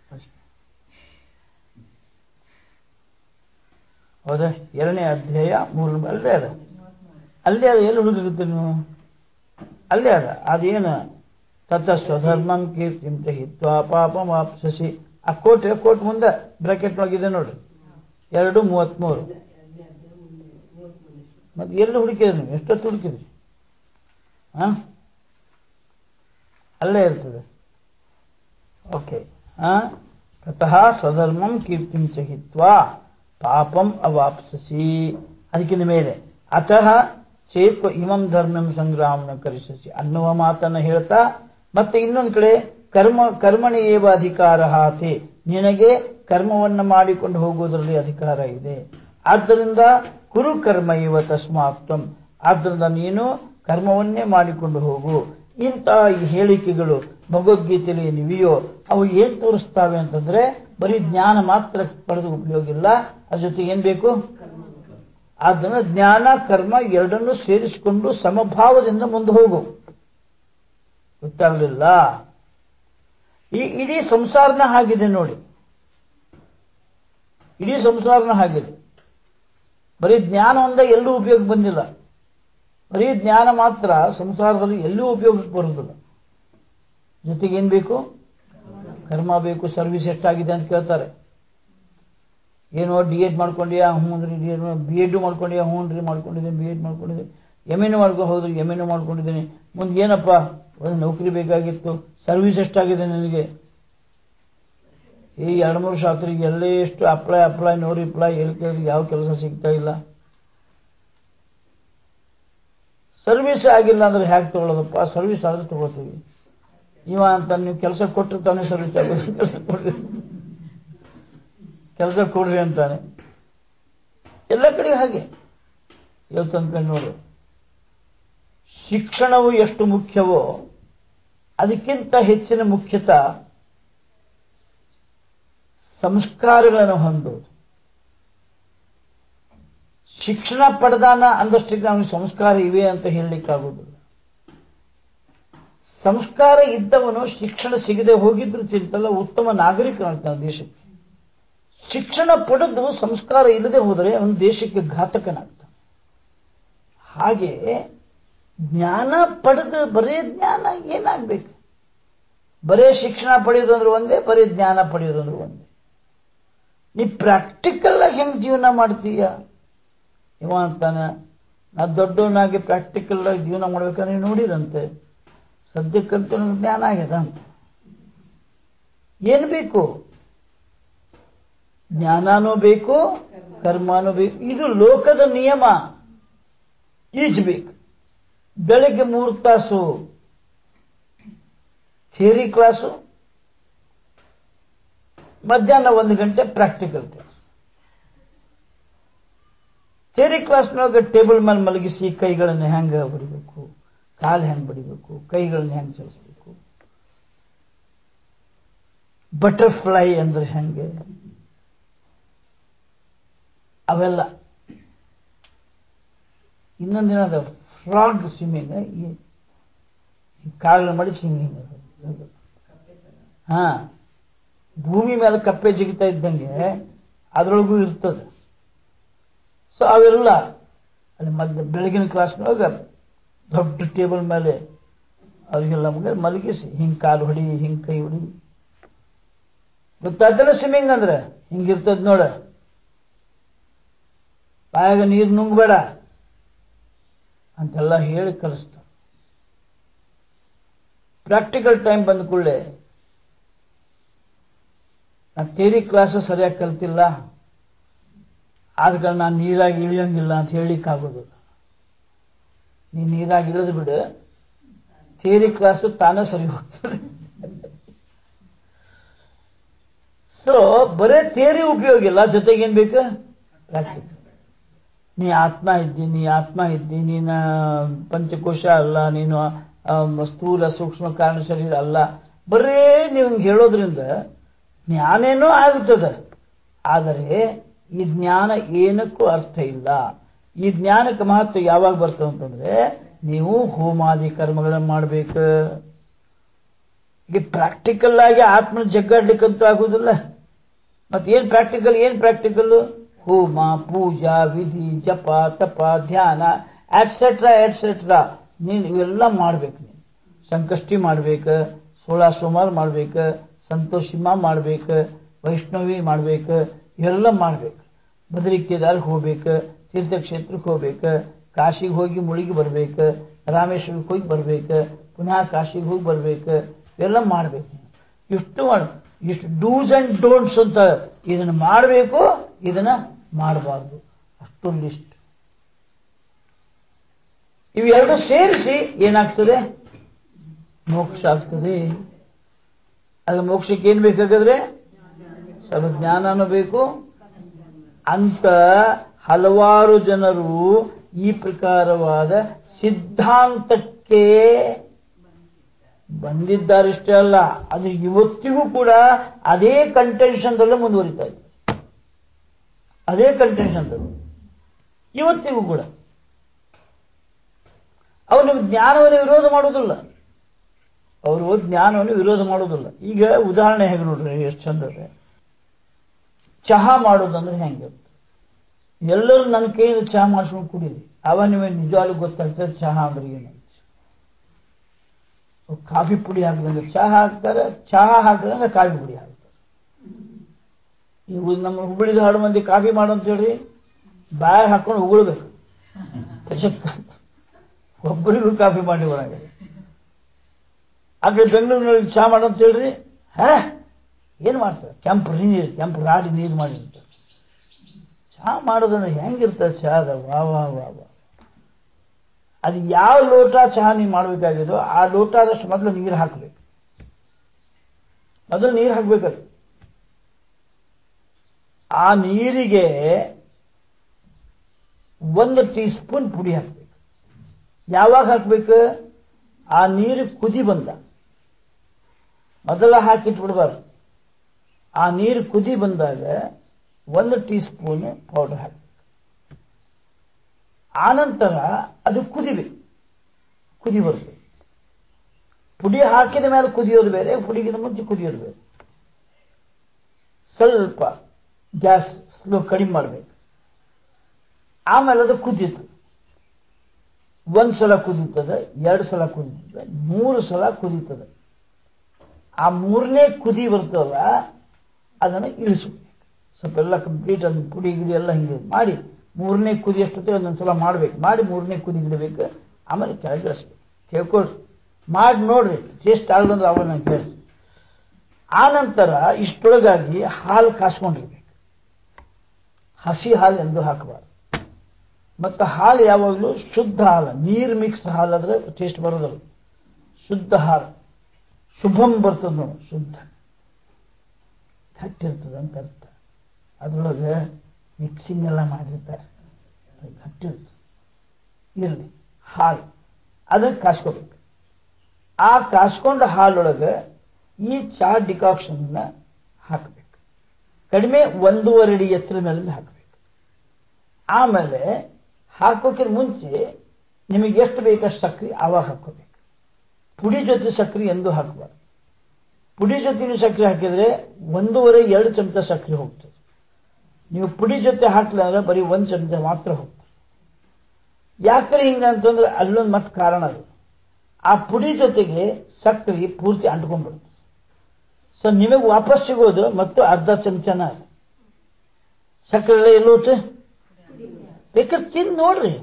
ಹೌದಾ. 2ನೇ ಅಧ್ಯಾಯ 3 ಅಲ್ಲೇ ಅದ ಎಲ್ಲಿ ಹುಡುಗಿರುತ್ತೆ ನೀವು, ಅಲ್ಲೇ ಅದೇನು ತತ ಸ್ವಧರ್ಮಂ ಕೀರ್ತಿಂ ಚ ಹಿತ್ವಾ ಪಾಪಂ ವಾಪ್ಸ್ಯಸಿ. ಆ ಕೋಟ್ ಮುಂದೆ ಬ್ರಾಕೆಟ್ ಒಳಗಿದೆ ನೋಡಿ, 2:33. ಮತ್ತೆ ಎಲ್ಲಿ ಹುಡುಕಿದ್ರಿ ನೀವು, ಎಷ್ಟೊತ್ತು ಹುಡುಕಿದ್ರಿ? ಅಲ್ಲೇ ಇರ್ತದೆ. ಓಕೆ. ತತಃ ಸ್ವಧರ್ಮಂ ಕೀರ್ತಿಂ ಚ ಹಿತ್ವಾ ಪಾಪಂ ಅವಾಪ್ಸ್ಯಸಿ. ಅದಕ್ಕಿಂತ ಮೇಲೆ ಅತಃ ಚೇತ್ವ ಇಮಂ ಧರ್ಮಂ ಸಂಗ್ರಾಮನ ಕರಿಷ್ಯಸಿ ಅನ್ನುವ ಮಾತನ್ನು ಹೇಳ್ತಾ, ಮತ್ತೆ ಇನ್ನೊಂದು ಕಡೆ ಕರ್ಮಣಿ ಏವ ಅಧಿಕಾರ ಹಾತೆ, ನಿನಗೆ ಕರ್ಮವನ್ನು ಮಾಡಿಕೊಂಡು ಹೋಗುವುದರಲ್ಲಿ ಅಧಿಕಾರ ಇದೆ. ಆದ್ದರಿಂದ ಕುರು ಕರ್ಮ ಇವ ತಸ್ಮಾತ್ವಂ, ಆದ್ದರಿಂದ ನೀನು ಕರ್ಮವನ್ನೇ ಮಾಡಿಕೊಂಡು ಹೋಗು. ಇಂತಹ ಈ ಹೇಳಿಕೆಗಳು ಭಗವದ್ಗೀತೆಯಲ್ಲಿ ಏನಿವೆಯೋ ಅವು ಏನ್ ತೋರಿಸ್ತಾವೆ ಅಂತಂದ್ರೆ, ಬರೀ ಜ್ಞಾನ ಮಾತ್ರ ಪಡೆದು ಉಪಯೋಗ ಇಲ್ಲ, ಅದ್ರ ಜೊತೆಗೆ ಏನ್ ಬೇಕು? ಆದ್ದರಿಂದ ಜ್ಞಾನ ಕರ್ಮ ಎರಡನ್ನೂ ಸೇರಿಸಿಕೊಂಡು ಸಮಭಾವದಿಂದ ಮುಂದೆ ಹೋಗು. ಗೊತ್ತಾಗಲಿಲ್ಲ? ಈ ಇಡೀ ಸಂಸಾರನ ಹಾಗಿದೆ ನೋಡಿ, ಇಡೀ ಸಂಸಾರನ ಹಾಗಿದೆ. ಬರೀ ಜ್ಞಾನ ಒಂದೇ ಎಲ್ಲೂ ಉಪಯೋಗ ಬಂದಿಲ್ಲ. ಬರೀ ಜ್ಞಾನ ಮಾತ್ರ ಸಂಸಾರದಲ್ಲಿ ಎಲ್ಲೂ ಉಪಯೋಗಕ್ಕೆ ಬರುವುದಿಲ್ಲ. ಜೊತೆಗೆ ಏನ್ ಬೇಕು? ಕರ್ಮ ಬೇಕು. ಸರ್ವಿಸ್ ಎಷ್ಟಾಗಿದೆ ಅಂತ ಕೇಳ್ತಾರೆ. ಏನೋ D.Ed ಮಾಡ್ಕೊಂಡ್ಯಾ? ಹ್ಞೂ ರೀ. B.Ed ಮಾಡ್ಕೊಂಡ್ಯಾ? ಹ್ಞೂ ರೀ ಮಾಡ್ಕೊಂಡಿದ್ದೀನಿ. B.Ed ಮಾಡ್ಕೊಂಡಿದ್ದೀನಿ. M.A ಹೌದು M.A ಮಾಡ್ಕೊಂಡಿದ್ದೀನಿ. ಮುಂದೆ ಏನಪ್ಪ? ಒಂದು ನೌಕರಿ ಬೇಕಾಗಿತ್ತು. ಸರ್ವಿಸ್ ಎಷ್ಟಾಗಿದೆ ನನಗೆ? ಈ 2-3 ವರ್ಷ ಆತ್ರಿ, ಎಲ್ಲೇ ಎಷ್ಟು ಅಪ್ಲೈ ನೋ ರಿಪ್ಲೈ, ಎಲ್ಲಿ ಯಾವ ಕೆಲಸ ಸಿಗ್ತಾ ಇಲ್ಲ. ಸರ್ವಿಸ್ ಆಗಿಲ್ಲ ಅಂದ್ರೆ ಹ್ಯಾಕ್ ತಗೊಳ್ಳೋದಪ್ಪ? ಸರ್ವಿಸ್ ಆದ್ರೆ ತಗೋತೀವಿ. ಇವ ಅಂತ ನೀವು ಕೆಲಸ ಕೊಟ್ಟರು ತಾನೇ ಸರ್ವಿಸ್ ಆಗೋದು. ಕೆಲಸ ಕೊಡ್ರಿ ಅಂತಾನೆ. ಎಲ್ಲ ಕಡೆ ಹಾಗೆ ಇವತ್ತು ಅಂದ್ಕೊಂಡು ನೋಡಿ. ಶಿಕ್ಷಣವು ಎಷ್ಟು ಮುಖ್ಯವೋ ಅದಕ್ಕಿಂತ ಹೆಚ್ಚಿನ ಮುಖ್ಯತಾ ಸಂಸ್ಕಾರಗಳನ್ನು ಹೊಂದೋದು. ಶಿಕ್ಷಣ ಪಡೆದಾನ ಅಂದಷ್ಟಕ್ಕೆ ಅವನಿಗೆ ಸಂಸ್ಕಾರ ಇವೆ ಅಂತ ಹೇಳಲಿಕ್ಕಾಗುವುದಿಲ್ಲ. ಸಂಸ್ಕಾರ ಇದ್ದವನು ಶಿಕ್ಷಣ ಸಿಗದೆ ಹೋಗಿದ್ರು ಚಿಂತಲ್ಲ, ಉತ್ತಮ ನಾಗರಿಕನಾಗ್ತಾನೆ ದೇಶಕ್ಕೆ. ಶಿಕ್ಷಣ ಪಡೆದು ಸಂಸ್ಕಾರ ಇಲ್ಲದೆ ಹೋದರೆ ಅವನು ದೇಶಕ್ಕೆ ಘಾತಕನಾಗ್ತಾನೆ. ಹಾಗೆ ಜ್ಞಾನ ಪಡೆದು ಬರೇ ಜ್ಞಾನ ಏನಾಗಬೇಕು? ಬರೇ ಶಿಕ್ಷಣ ಪಡೆಯೋದಂದ್ರೆ ಒಂದೇ, ಬರೇ ಜ್ಞಾನ ಪಡೆಯೋದಂದ್ರೆ ಒಂದೇ. ನೀ ಪ್ರಾಕ್ಟಿಕಲ್ ಆಗಿ ಹೆಂಗ್ ಜೀವನ ಮಾಡ್ತೀಯ? ಇವ ಅಂತಾನೆ, ನಾ ದೊಡ್ಡವನಾಗಿ ಪ್ರಾಕ್ಟಿಕಲ್ ಆಗಿ ಜೀವನ ಮಾಡ್ಬೇಕಂದ್ರೆ ನೋಡಿರಂತೆ, ಸದ್ಯಕ್ಕಂತೂ ನನಗೆ ಜ್ಞಾನ ಆಗ್ಯದ ಅಂತ. ಏನು ಬೇಕು? ಜ್ಞಾನನೂ ಬೇಕು, ಕರ್ಮನೂ ಬೇಕು. ಇದು ಲೋಕದ ನಿಯಮ. ಈಜಬೇಕು. ಬೆಳಗ್ಗೆ 3 ತಾಸು ಥಿಯರಿ ಕ್ಲಾಸು, ಮಧ್ಯಾಹ್ನ 1 ಗಂಟೆ ಪ್ರಾಕ್ಟಿಕಲ್ ಕ್ಲಾಸ್. ಥಿಯರಿ ಕ್ಲಾಸ್ನೊಳಗೆ ಟೇಬಲ್ ಮೇಲೆ ಮಲಗಿಸಿ ಕೈಗಳನ್ನು ಹೆಂಗ ಬಡಿಬೇಕು, ಕಾಲು ಹೆಂಗ್ ಬಡಿಬೇಕು, ಕೈಗಳನ್ನು ಹೆಂಗ್ ಚಲಿಸಬೇಕು, ಬಟರ್ಫ್ಲೈ ಅಂದ್ರೆ ಹೆಂಗೆ, ಅವೆಲ್ಲ. ಇನ್ನೊಂದಿನ ಫ್ರಾಗ್ ಸ್ವಿಮ್ಮಿಂಗ್, ಈ ಕಾಲನ್ನು ಮಡಿಸಿ ಹಿಂಗೆ. ಭೂಮಿ ಮೇಲೆ ಕಪ್ಪೆ ಜಿಗಿತಾ ಇದ್ದಂಗೆ ಅದರೊಳಗೂ ಇರ್ತದೆ. ಸೊ ಅವೆಲ್ಲ ಅಲ್ಲಿ ಬೆಳಗಿನ ಕ್ಲಾಸ್ನೊಳಗ ದೊಡ್ಡ ಟೇಬಲ್ ಮೇಲೆ ಅವ್ರಿಗೆಲ್ಲ ಮಲಗಿಸಿ ಹಿಂಗ್ ಕಾಲು ಹೊಡಿ, ಹಿಂಗ್ ಕೈ ಹೊಡಿ. ಗೊತ್ತಾಗ್ತಲ್ಲ ಸ್ವಿಮ್ಮಿಂಗ್ ಅಂದ್ರೆ ಹಿಂಗಿರ್ತದ ನೋಡ. ಬಾಯಾಗ ನೀರು ನುಂಗ್ಬೇಡ ಅಂತೆಲ್ಲ ಹೇಳಿ ಕಲಿಸ್ತಾರೆ. ಪ್ರಾಕ್ಟಿಕಲ್ ಟೈಮ್ ಬಂದ ಕೂಡಲೇ ನಾನು ಥಿಯರಿ ಕ್ಲಾಸ್ ಸರಿಯಾಗಿ ಕಲ್ತಿಲ್ಲ, ಆದ ಕಾರಣ ನಾನು ನೀರಾಗಿ ಇಳಿಯಂಗಿಲ್ಲ ಅಂತ ಹೇಳಿಕ್ಕಾಗೋದಿಲ್ಲ. ನೀ ನೀರಾಗಿ ಇಳಿದು ಬಿಡು, ಥಿಯರಿ ಕ್ಲಾಸ್ ತಾನೇ ಸರಿ ಹೋಗ್ತದೆ. ಸೊ ಬರೇ ಥಿಯರಿ ಉಪಯೋಗ ಇಲ್ಲ, ಜೊತೆಗೇನ್ ಬೇಕು? ಪ್ರಾಕ್ಟಿಕಲ್. ನೀ ಆತ್ಮ ಇದ್ದಿ, ನೀನ ಪಂಚಕೋಶ ಅಲ್ಲ, ನೀನು ಸ್ಥೂಲ ಸೂಕ್ಷ್ಮ ಕಾರಣ ಶರೀರ ಅಲ್ಲ. ಬರೇ ನೀವು ಹೇಳೋದ್ರಿಂದ ಜ್ಞಾನೇನೋ ಆಗುತ್ತದೆ, ಆದರೆ ಈ ಜ್ಞಾನ ಏನಕ್ಕೂ ಅರ್ಥ ಇಲ್ಲ. ಈ ಜ್ಞಾನಕ್ಕೆ ಮಹತ್ವ ಯಾವಾಗ ಬರ್ತದೆ ಅಂತಂದ್ರೆ ನೀವು ಹೋಮಾದಿ ಕರ್ಮಗಳನ್ನು ಮಾಡಬೇಕು. ಈಗ ಪ್ರಾಕ್ಟಿಕಲ್ ಆಗಿ ಆತ್ಮನ ಜಗ್ಗಾಡ್ಲಿಕ್ಕಂತೂ ಆಗುವುದಿಲ್ಲ. ಮತ್ತೇನ್ ಪ್ರಾಕ್ಟಿಕಲ್? ಹೋಮ, ಪೂಜಾ, ವಿಧಿ, ಜಪ, ತಪ, ಧ್ಯಾನ ಎಟ್ಸೆಟ್ರಾ ನೀನು ಇವೆಲ್ಲ ಮಾಡ್ಬೇಕು. ನೀನು ಸಂಕಷ್ಟಿ ಮಾಡ್ಬೇಕು, 16 ಸೋಮವಾರ ಮಾಡ್ಬೇಕು, ಸಂತೋಷಿಮಾ ಮಾಡ್ಬೇಕು, ವೈಷ್ಣವಿ ಮಾಡ್ಬೇಕು, ಇವೆಲ್ಲ ಮಾಡ್ಬೇಕು. ಬದರಿ ಕೇದಾರ್ಗೆ ಹೋಗ್ಬೇಕು, ತೀರ್ಥಕ್ಷೇತ್ರಕ್ಕೆ ಹೋಗ್ಬೇಕು, ಕಾಶಿಗೆ ಹೋಗಿ ಮುಳುಗಿ ಬರ್ಬೇಕು, ರಾಮೇಶ್ವರಕ್ಕೆ ಹೋಗಿ ಬರ್ಬೇಕು, ಪುನಃ ಕಾಶಿಗೆ ಹೋಗಿ ಬರ್ಬೇಕು, ಇವೆಲ್ಲ ಮಾಡ್ಬೇಕು. ಇಷ್ಟು ಡೂಸ್ ಅಂಡ್ ಡೋಂಟ್ಸ್ ಅಂತ, ಇದನ್ನ ಮಾಡಬೇಕು, ಇದನ್ನ ಮಾಡಬಾರ್ದು, ಅಷ್ಟು ಲಿಸ್ಟ್. ಇವೆರಡು ಸೇರಿಸಿ ಏನಾಗ್ತದೆ? ಮೋಕ್ಷ ಆಗ್ತದೆ. ಅದು ಮೋಕ್ಷಕ್ಕೆ ಏನ್ ಬೇಕಾಗಾದ್ರೆ ಸ್ವಲ್ಪ ಜ್ಞಾನನೂ ಬೇಕು ಅಂತ ಹಲವಾರು ಜನರು ಈ ಪ್ರಕಾರವಾದ ಸಿದ್ಧಾಂತಕ್ಕೆ ಬಂದಿದ್ದಾರಷ್ಟೇ ಅಲ್ಲ, ಅದು ಇವತ್ತಿಗೂ ಕೂಡ ಅದೇ ಕಂಟೆನ್ಷನ್ದಲ್ಲೇ ಮುಂದುವರಿತಾ ಇದೆ. ಅದೇ ಕಂಟೆನ್ಷನ್ದಲ್ಲಿ ಇವತ್ತಿಗೂ ಕೂಡ ಅವರು ನಿಮ್ಮ ಜ್ಞಾನವನ್ನು ವಿರೋಧ ಮಾಡುವುದಿಲ್ಲ. ಈಗ ಉದಾಹರಣೆ ಹೇಗೆ ನೋಡ್ರಿ, ಎಷ್ಟು ಚಂದ. ಚಹಾ ಮಾಡೋದಂದ್ರೆ ಹೆಂಗೆ? ಎಲ್ಲರೂ ನನ್ನ ಕೈಯಿಂದ ಚಹಾ ಮಾಡಿಸ್ಕೊಂಡು ಕುಡೀರಿ, ಅವ ನಿಮಗೆ ನಿಜವಾಗ್ಲೂ ಗೊತ್ತಾಗ್ತದೆ ಚಹಾ ಅಂದ್ರೆ ಏನು. ಕಾಫಿ ಪುಡಿ ಹಾಕಿದಂಗೆ ಚಹಾ ಹಾಕ್ತಾರೆ, ಚಹಾ ಹಾಕಿದಂಗೆ ಕಾಫಿ ಪುಡಿ ಹಾಕ್ತಾರೆ. ಇವು ನಮ್ಮ ಹುಬ್ಬಳ್ಳಿದ ಹಾಡು ಮಂದಿ ಕಾಫಿ ಮಾಡು ಅಂತ ಹೇಳ್ರಿ, ಬಾಯಾಗ ಹಾಕೊಂಡು ಉಗುಳ್ಬೇಕು, ಒಬ್ಬರಿಗೂ ಕಾಫಿ ಮಾಡಿ ಬರಂಗ. ಆ ಕಡೆ ಬೆಂಗಳೂರಿನಲ್ಲಿ ಚಹಾ ಮಾಡು ಅಂತ ಹೇಳ್ರಿ, ಏನ್ ಮಾಡ್ತಾರೆ? ಕೆಂಪು ರಾಡಿ ನೀರು ಮಾಡಿ ಅಂತಾರೆ. ಚಹಾ ಮಾಡೋದಂದ್ರೆ ಹೆಂಗಿರ್ತದೆ ಚಹಾದ? ವಾ ವಾ ವಾ ವಾ. ಅದು ಯಾವ ಲೋಟ ಚಹಾ ನೀವು ಮಾಡಬೇಕಾಗಿದೋ ಆ ಲೋಟ ಆದಷ್ಟು ಮೊದಲು ನೀರು ಹಾಕಬೇಕು. ಆ ನೀರಿಗೆ 1 ಟೀ ಸ್ಪೂನ್ ಪುಡಿ ಹಾಕಬೇಕು. ಯಾವಾಗ ಹಾಕಬೇಕು? ಆ ನೀರು ಕುದಿ ಬಂದ ಮೊದಲ ಹಾಕಿಟ್ಬಿಡ್ಬಾರ್ದು. ಆ ನೀರು ಕುದಿ ಬಂದಾಗ 1 ಟೀ ಸ್ಪೂನ್ ಪೌಡರ್ ಹಾಕಬೇಕು. ಆನಂತರ ಅದು ಕುದಿ ಬರಬೇಕು. ಪುಡಿ ಹಾಕಿದ ಮೇಲೆ ಕುದಿಯೋದು ಬೇರೆ, ಪುಡಿಗಿಂತ ಮುಂಚೆ ಕುದಿಯೋದು ಬೇರೆ. ಸ್ವಲ್ಪ ಗ್ಯಾಸ್ ಸ್ಲೋ ಕಡಿಮೆ ಮಾಡಬೇಕು. ಆಮೇಲೆ ಅದು ಕುದೀತು. 1 ಸಲ ಕುದೀತದೆ, 2 ಸಲ ಕುದೀತದೆ, 3 ಸಲ ಕುದೀತದೆ. ಆ 3ನೇ ಕುದಿ ಬರ್ತದಲ್ಲ, ಅದನ್ನು ಇಳಿಸ್ಬೇಕು. ಸ್ವಲ್ಪ ಎಲ್ಲ ಕಂಪ್ಲೀಟ್ ಅದನ್ನ ಪುಡಿ ಗಿಡಿ ಎಲ್ಲ ಹಿಂಗೆ ಮಾಡಿ 3ನೇ ಕುದಿ ಎಷ್ಟೊತ್ತೆ ಒಂದೊಂದ್ಸಲ ಮಾಡ್ಬೇಕು. ಮಾಡಿ 3ನೇ ಕುದಿ ಇಡಬೇಕು. ಆಮೇಲೆ ಕೆಳಗೆ ಇಳಿಸ್ಬೇಕು. ಕೇಳ್ಕೊಳ್ರಿ, ಮಾಡಿ ನೋಡ್ರಿ, ಟೇಸ್ಟ್ ಆಗದಂದ್ರೆ ಅವಾಗ ನಾನು ಕೇಳಿ. ಆನಂತರ ಇಷ್ಟೊಳಗಾಗಿ ಹಾಲು ಕಾಸ್ಕೊಂಡಿರ್ಬೇಕು. ಹಸಿ ಹಾಲು ಎಂದು ಹಾಕಬಾರ್ದು. ಮತ್ತು ಹಾಲು ಯಾವಾಗಲೂ ಶುದ್ಧ ಹಾಲು, ನೀರು ಮಿಕ್ಸ್ ಹಾಲಾದ್ರೆ ಟೇಸ್ಟ್ ಬರೋದಲ್ಲ. ಶುದ್ಧ ಹಾಲು, ಶುಭಂ ಬರ್ತದೆ ನೋಡಿ, ಶುದ್ಧ ಗಟ್ಟಿರ್ತದೆ ಅಂತ ಅರ್ಥ. ಅದರೊಳಗೆ ಮಿಕ್ಸಿಂಗ್ ಎಲ್ಲ ಮಾಡಿರ್ತಾರೆ, ಗಟ್ಟಿರ್ತದೆ. ಇರಲಿ, ಹಾಲು ಅದನ್ನು ಕಾಸ್ಕೋಬೇಕು. ಆ ಕಾಸ್ಕೊಂಡ ಹಾಲೊಳಗೆ ಈ ಚಹಾ ಡಿಕಾಕ್ಷನ್ ಹಾಕಬೇಕು. ಕಡಿಮೆ 1.5 ಅಡಿ ಎತ್ತರ ಮೇಲೆ ಹಾಕಬೇಕು. ಆಮೇಲೆ ಹಾಕೋಕ್ಕಿಂತ ಮುಂಚೆ ನಿಮಗೆ ಎಷ್ಟು ಬೇಕಷ್ಟು ಸಕ್ಕರೆ ಆವಾಗ ಹಾಕೋಬೇಕು. ಪುಡಿ ಜೊತೆ ಸಕ್ಕರೆ ಎಂದೂ ಹಾಕಬಾರ್ದು. ಪುಡಿ ಜೊತೆ ನೀವು ಸಕ್ಕರೆ ಹಾಕಿದ್ರೆ 1.5-2 ಚಮಚ ಸಕ್ಕರೆ ಹೋಗ್ತದೆ. ನೀವು ಪುಡಿ ಜೊತೆ ಹಾಕಲಿಲ್ಲ ಅಂದ್ರೆ ಬರೀ 1 ಚಮಚ ಮಾತ್ರ ಹೋಗ್ತದೆ. ಯಾಕಂದ್ರೆ ಹಿಂಗಂತಂದ್ರೆ ಅಲ್ಲೊಂದು ಮತ್ತೆ ಕಾರಣ ಅದು. ಆ ಪುಡಿ ಜೊತೆಗೆ ಸಕ್ಕರೆ ಪೂರ್ತಿ ಅಂಟ್ಕೊಂಡ್ಬಿಡುತ್ತೆ. ಸೊ ನಿಮಗೆ ವಾಪಸ್ ಸಿಗೋದು ಮತ್ತು ಅರ್ಧ ಚಮಚನ ಸಕ್ಕರೆ ಎಲ್ಲ ಹೋಗುತ್ತೆ. ಬೇಕಾದ್ರೆ ತಿಂದು ನೋಡ್ರಿ,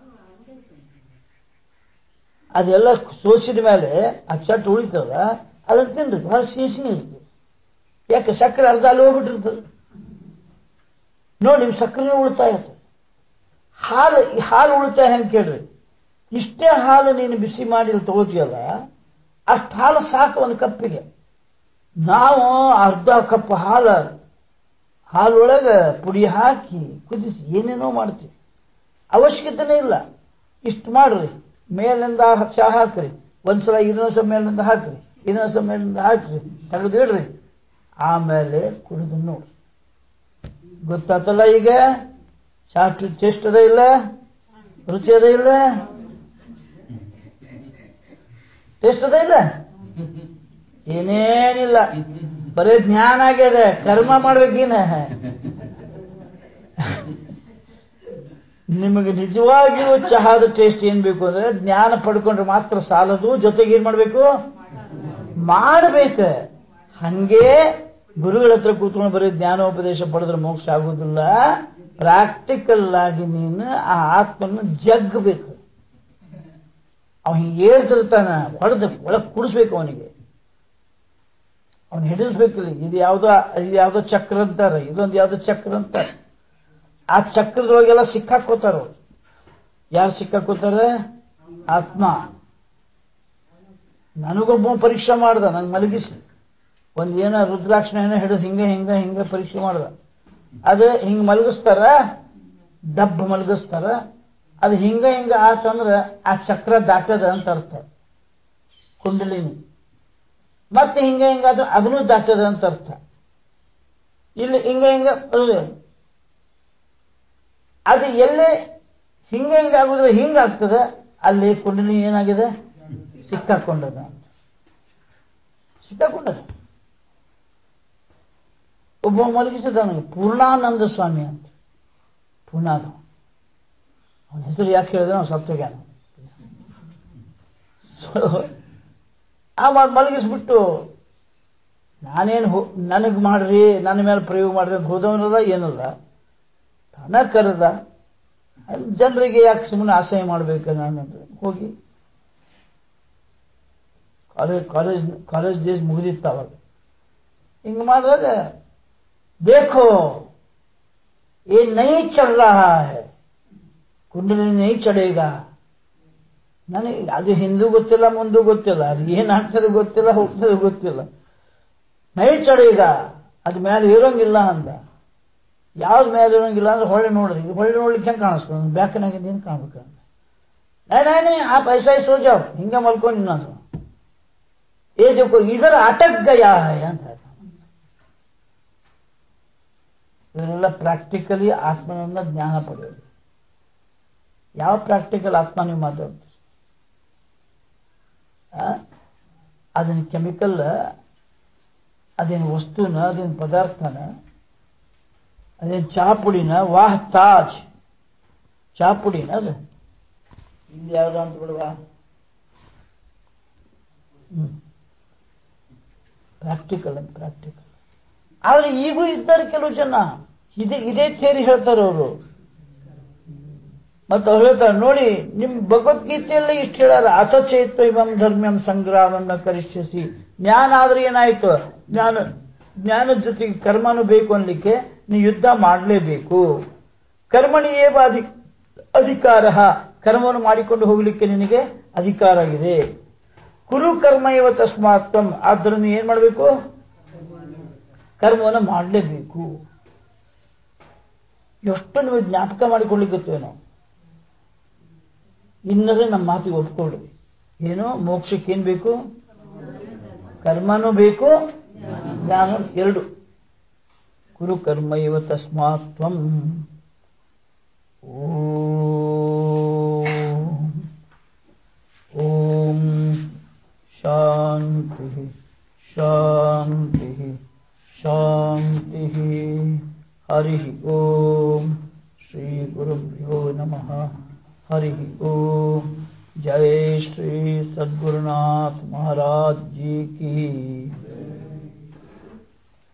ಅದೆಲ್ಲ ಸೋಸಿದ ಮೇಲೆ ಆ ಚಟ್ ಉಳಿತದ, ಅದನ್ನ ತಿನ್ರಿ, ಬಹಳ ಸಿಹಿ ಇರ್ತದೆ. ಯಾಕೆ ಸಕ್ಕರೆ ಅರ್ಧ ಅಲ್ಲಿ ಹೋಗ್ಬಿಟ್ಟಿರ್ತದೆ. ನೋಡಿ, ನಿಮ್ ಸಕ್ಕರೆ ಉಳಿತಾಯ ಇರ್ತದೆ. ಹಾಲು ಉಳಿತಾಯ ಹೆಂಗೆ ಕೇಳ್ರಿ, ಇಷ್ಟೇ ಹಾಲು ನೀನು ಬಿಸಿ ಮಾಡಿ ತಗೋತೀಯಲ್ಲ, ಅಷ್ಟು ಹಾಲು ಸಾಕು ಒಂದು ಕಪ್ಪಿಗೆ. ನಾವು ಅರ್ಧ ಕಪ್ ಹಾಲೊಳಗೆ ಪುಡಿ ಹಾಕಿ ಕುದಿಸಿ ಏನೇನೋ ಮಾಡ್ತೀವಿ. ಅವಶ್ಯಕತೆನೇ ಇಲ್ಲ. ಇಷ್ಟು ಮಾಡ್ರಿ, ಮೇಲಿಂದ ಚಹಾ ಹಾಕ್ರಿ, ಒಂದ್ಸಲ ಇನ್ನೊಂದ್ಸಲ ಮೇಲಿಂದ ಹಾಕ್ರಿ, ಇನ್ನೊಂದ್ಸಲ ಮೇಲಿಂದ ಹಾಕ್ರಿ, ತೆಗೆದಿಡ್ರಿ, ಆಮೇಲೆ ಕುಡಿದು ನೋಡ್ರಿ. ಗೊತ್ತಾತಲ್ಲ ಈಗ ಚಹಾ ಟೇಸ್ಟ್ ಅದ ಇಲ್ಲ, ರುಚಿ ಅದ ಇಲ್ಲ, ಟೇಸ್ಟ್ ಅದ ಇಲ್ಲ, ಏನೇನಿಲ್ಲ, ಬರೀ ಜ್ಞಾನ ಆಗ್ಯದ. ಕರ್ಮ ಮಾಡ್ಬೇಕೀನ. ನಿಮಗೆ ನಿಜವಾಗಿಯೂ ಚಹಾದ ಟೇಸ್ಟ್ ಏನ್ ಬೇಕು ಅಂದ್ರೆ ಜ್ಞಾನ ಪಡ್ಕೊಂಡ್ರೆ ಮಾತ್ರ ಸಾಲದು, ಜೊತೆಗೆ ಏನ್ ಮಾಡ್ಬೇಕು, ಮಾಡಬೇಕು. ಹಂಗೆ ಗುರುಗಳ ಹತ್ರ ಕೂತ್ಕೊಂಡು ಬರೀ ಜ್ಞಾನೋಪದೇಶ ಪಡೆದ್ರೆ ಮೋಕ್ಷ ಆಗುದಿಲ್ಲ. ಪ್ರಾಕ್ಟಿಕಲ್ ಆಗಿ ನೀನು ಆ ಆತ್ಮನ್ನು ಜಗ್ಗಬೇಕು. ಅವನು ಹಿಂಗೆ ಹೇಳ್ತಿರ್ತಾನ, ಹೊಡೆದು ಒಳಗೆ ಕುಡಿಸ್ಬೇಕು ಅವನಿಗೆ. ಅವನು ಹಿಡಿಸ್ಬೇಕಿಲ್ಲ. ಇದು ಯಾವ್ದೋ ಚಕ್ರ ಅಂತಾರೆ, ಇದೊಂದು ಯಾವ್ದೋ ಚಕ್ರ ಅಂತಾರೆ. ಆ ಚಕ್ರದೊಳಗೆಲ್ಲ ಸಿಕ್ಕಾಕೋತಾರ. ಯಾರು ಸಿಕ್ಕಾಕೋತಾರೆ? ಆತ್ಮ. ನನಗೊಬ್ಬ ಪರೀಕ್ಷೆ ಮಾಡ್ದ, ನಂಗೆ ಮಲಗಿಸಿ ಏನೋ ರುದ್ರಾಕ್ಷಣ ಏನೋ ಹಿಡಿದು ಹಿಂಗ ಪರೀಕ್ಷೆ ಮಾಡ್ದ. ಅದು ಹಿಂಗ ಮಲಗಿಸ್ತಾರ, ಡಬ್ಬ ಮಲಗಿಸ್ತಾರ. ಅದು ಹಿಂಗ ಆತಂದ್ರೆ ಆ ಚಕ್ರ ದಾಟದ ಅಂತ ಅರ್ಥ, ಕುಂಡಲಿನಿ. ಮತ್ತೆ ಹಿಂಗ ಅದನ್ನು ದಾಟದ ಅಂತ ಅರ್ಥ. ಇಲ್ಲಿ ಹಿಂಗ ಅದು ಎಲ್ಲೇ ಹಿಂಗ ಆಗುದ್ರೆ ಹಿಂಗಾಗ್ತದೆ, ಅಲ್ಲಿ ಕುಂಡಲಿನಿ ಏನಾಗಿದೆ, ಸಿಕ್ಕಾಕೊಂಡದ. ಒಬ್ಬ ಮಲಗಿಸಿದ ನನಗೆ, ಪೂರ್ಣಾನಂದ ಸ್ವಾಮಿ ಅಂತ. ಪೂರ್ಣಾದ ಅವನ ಹೆಸರು ಯಾಕೆ ಹೇಳಿದ್ರೆ ಅವನು ಸತ್ವಜ್ಞಾನ. ಆ ಮಲಗಿಸ್ಬಿಟ್ಟು ನನಗ್ ಮಾಡ್ರಿ, ನನ್ನ ಮೇಲೆ ಪ್ರಯೋಗ ಮಾಡ್ರಿ ಅಂತ ಹೋದವನಲ್ಲ, ಏನಲ್ಲ, ತಾನ ಕರೆದ. ಜನರಿಗೆ ಯಾಕೆ ಸುಮ್ಮನೆ ಆಸೆ ಮಾಡ್ಬೇಕು ನಾನಂತ ಹೋಗಿ ಕಾಲೇಜ್ ಡೇಸ್ ಮುಗಿದಿತ್ತು ಅವಾಗ. ಹಿಂಗ ಮಾಡಿದಾಗ, देखो ये नहीं चढ़ रहा है, ಕುಂಡಲಿನಿ नहीं चढ़ेगा. ನನಗೆ ಅದು ಹಿಂದೂ ಗೊತ್ತಿಲ್ಲ, ಮುಂದೂ ಗೊತ್ತಿಲ್ಲ, ಅದು ಏನಾಗ್ತದೆ ಗೊತ್ತಿಲ್ಲ, ಹೋಗ್ತದೆ ಗೊತ್ತಿಲ್ಲ. नहीं चढ़ेगा, ಅದು ಮೇಲೆ ಇರೋಂಗಿಲ್ಲ ಅಂದ. ಯಾವ್ದು ಮೇಲೆ ಇರೋಂಗಿಲ್ಲ ಅಂದ್ರೆ ಹೊಳ್ಳಿ ನೋಡ್ಲಿಕ್ಕೆ ಹೆಂಗೆ ಕಾಣಿಸ್ತು, ಬ್ಯಾಕನಾಗಿಂದ ಏನು ಕಾಣ್ಬೇಕಂದ್ರೆ, नहीं आप ऐसा ही सो जाओ, ಹಿಂಗ ಮಲ್ಕೊಂಡು ನಾನು ಏ देखो इधर अटक गया है ಅಂತ ಹೇಳ್ತಾನೆ. ಇದನ್ನೆಲ್ಲ ಪ್ರಾಕ್ಟಿಕಲಿ ಆತ್ಮನನ್ನ ಜ್ಞಾನ ಪಡೆಯೋದು. ಯಾವ ಪ್ರಾಕ್ಟಿಕಲ್ ಆತ್ಮ ನೀವು ಮಾತಾಡ್ತೀರಿ? ಅದೇನು ಕೆಮಿಕಲ್, ಅದೇನು ವಸ್ತುನ, ಅದೇನು ಪದಾರ್ಥನ, ಅದೇನು ಚಹಾ ಪುಡಿನ? ವಾಹ್ ತಾಜ್ ಚಹಾ ಪುಡಿನ ಅದು? ಇಲ್ಲಿ ಯಾವ್ದು ಅಂತ ಬಿಡುವ. ಪ್ರಾಕ್ಟಿಕಲ್. ಆದ್ರೆ ಈಗೂ ಇದ್ದಾರೆ ಕೆಲವು ಜನ, ಇದೇ ಥಿಯರಿ ಹೇಳ್ತಾರೆ ಅವರು. ಮತ್ತೆ ಅವ್ರು ಹೇಳ್ತಾರೆ ನೋಡಿ, ನಿಮ್ ಭಗವದ್ಗೀತೆಯಲ್ಲೇ ಇಷ್ಟು ಹೇಳಾರ, ಅಥಚೇತ್ವ ಇವಂ ಧರ್ಮ್ಯಂ ಸಂಗ್ರಾಮನ್ನ ಕರಿಷ್ಯಸಿ. ಜ್ಞಾನ ಆದ್ರೆ ಏನಾಯ್ತು? ಜ್ಞಾನದ ಜೊತೆಗೆ ಕರ್ಮನೂ ಬೇಕು ಅನ್ಲಿಕ್ಕೆ ನೀವು ಯುದ್ಧ ಮಾಡಲೇಬೇಕು. ಕರ್ಮಣಿಯೇವ ಅಧಿಕಾರ, ಕರ್ಮವನ್ನು ಮಾಡಿಕೊಂಡು ಹೋಗ್ಲಿಕ್ಕೆ ನಿನಗೆ ಅಧಿಕಾರ ಇದೆ. ಕುರು ಕರ್ಮ ಇವ ತಸ್ಮಾತ್ವಂ, ಆದ್ದರಿಂದ ಏನ್ ಮಾಡಬೇಕು? ಕರ್ಮವನ್ನು ಮಾಡಲೇಬೇಕು. ಎಷ್ಟು ನೀವು ಜ್ಞಾಪಕ ಮಾಡಿಕೊಳ್ಳಿಕ್ಕೆ ನಾವು. ಇನ್ನದೇ ನಮ್ಮ ಮಾತಿಗೆ ಒಪ್ಕೊಳ್ರಿ. ಏನೋ ಮೋಕ್ಷಕ್ಕೇನ್ ಬೇಕು? ಕರ್ಮನೂ ಬೇಕು, ಜ್ಞಾನ ಎರಡು. ಕುರು ಕರ್ಮ ಇವ ತಸ್ಮಾತ್ವಂ. ಓಂ ಶಾಂತಿ शांति शांति। हरि ओम। श्री गुरुभ्यो नमः। हरि ओम। जय श्री सद्गुरुनाथ महाराज जी की।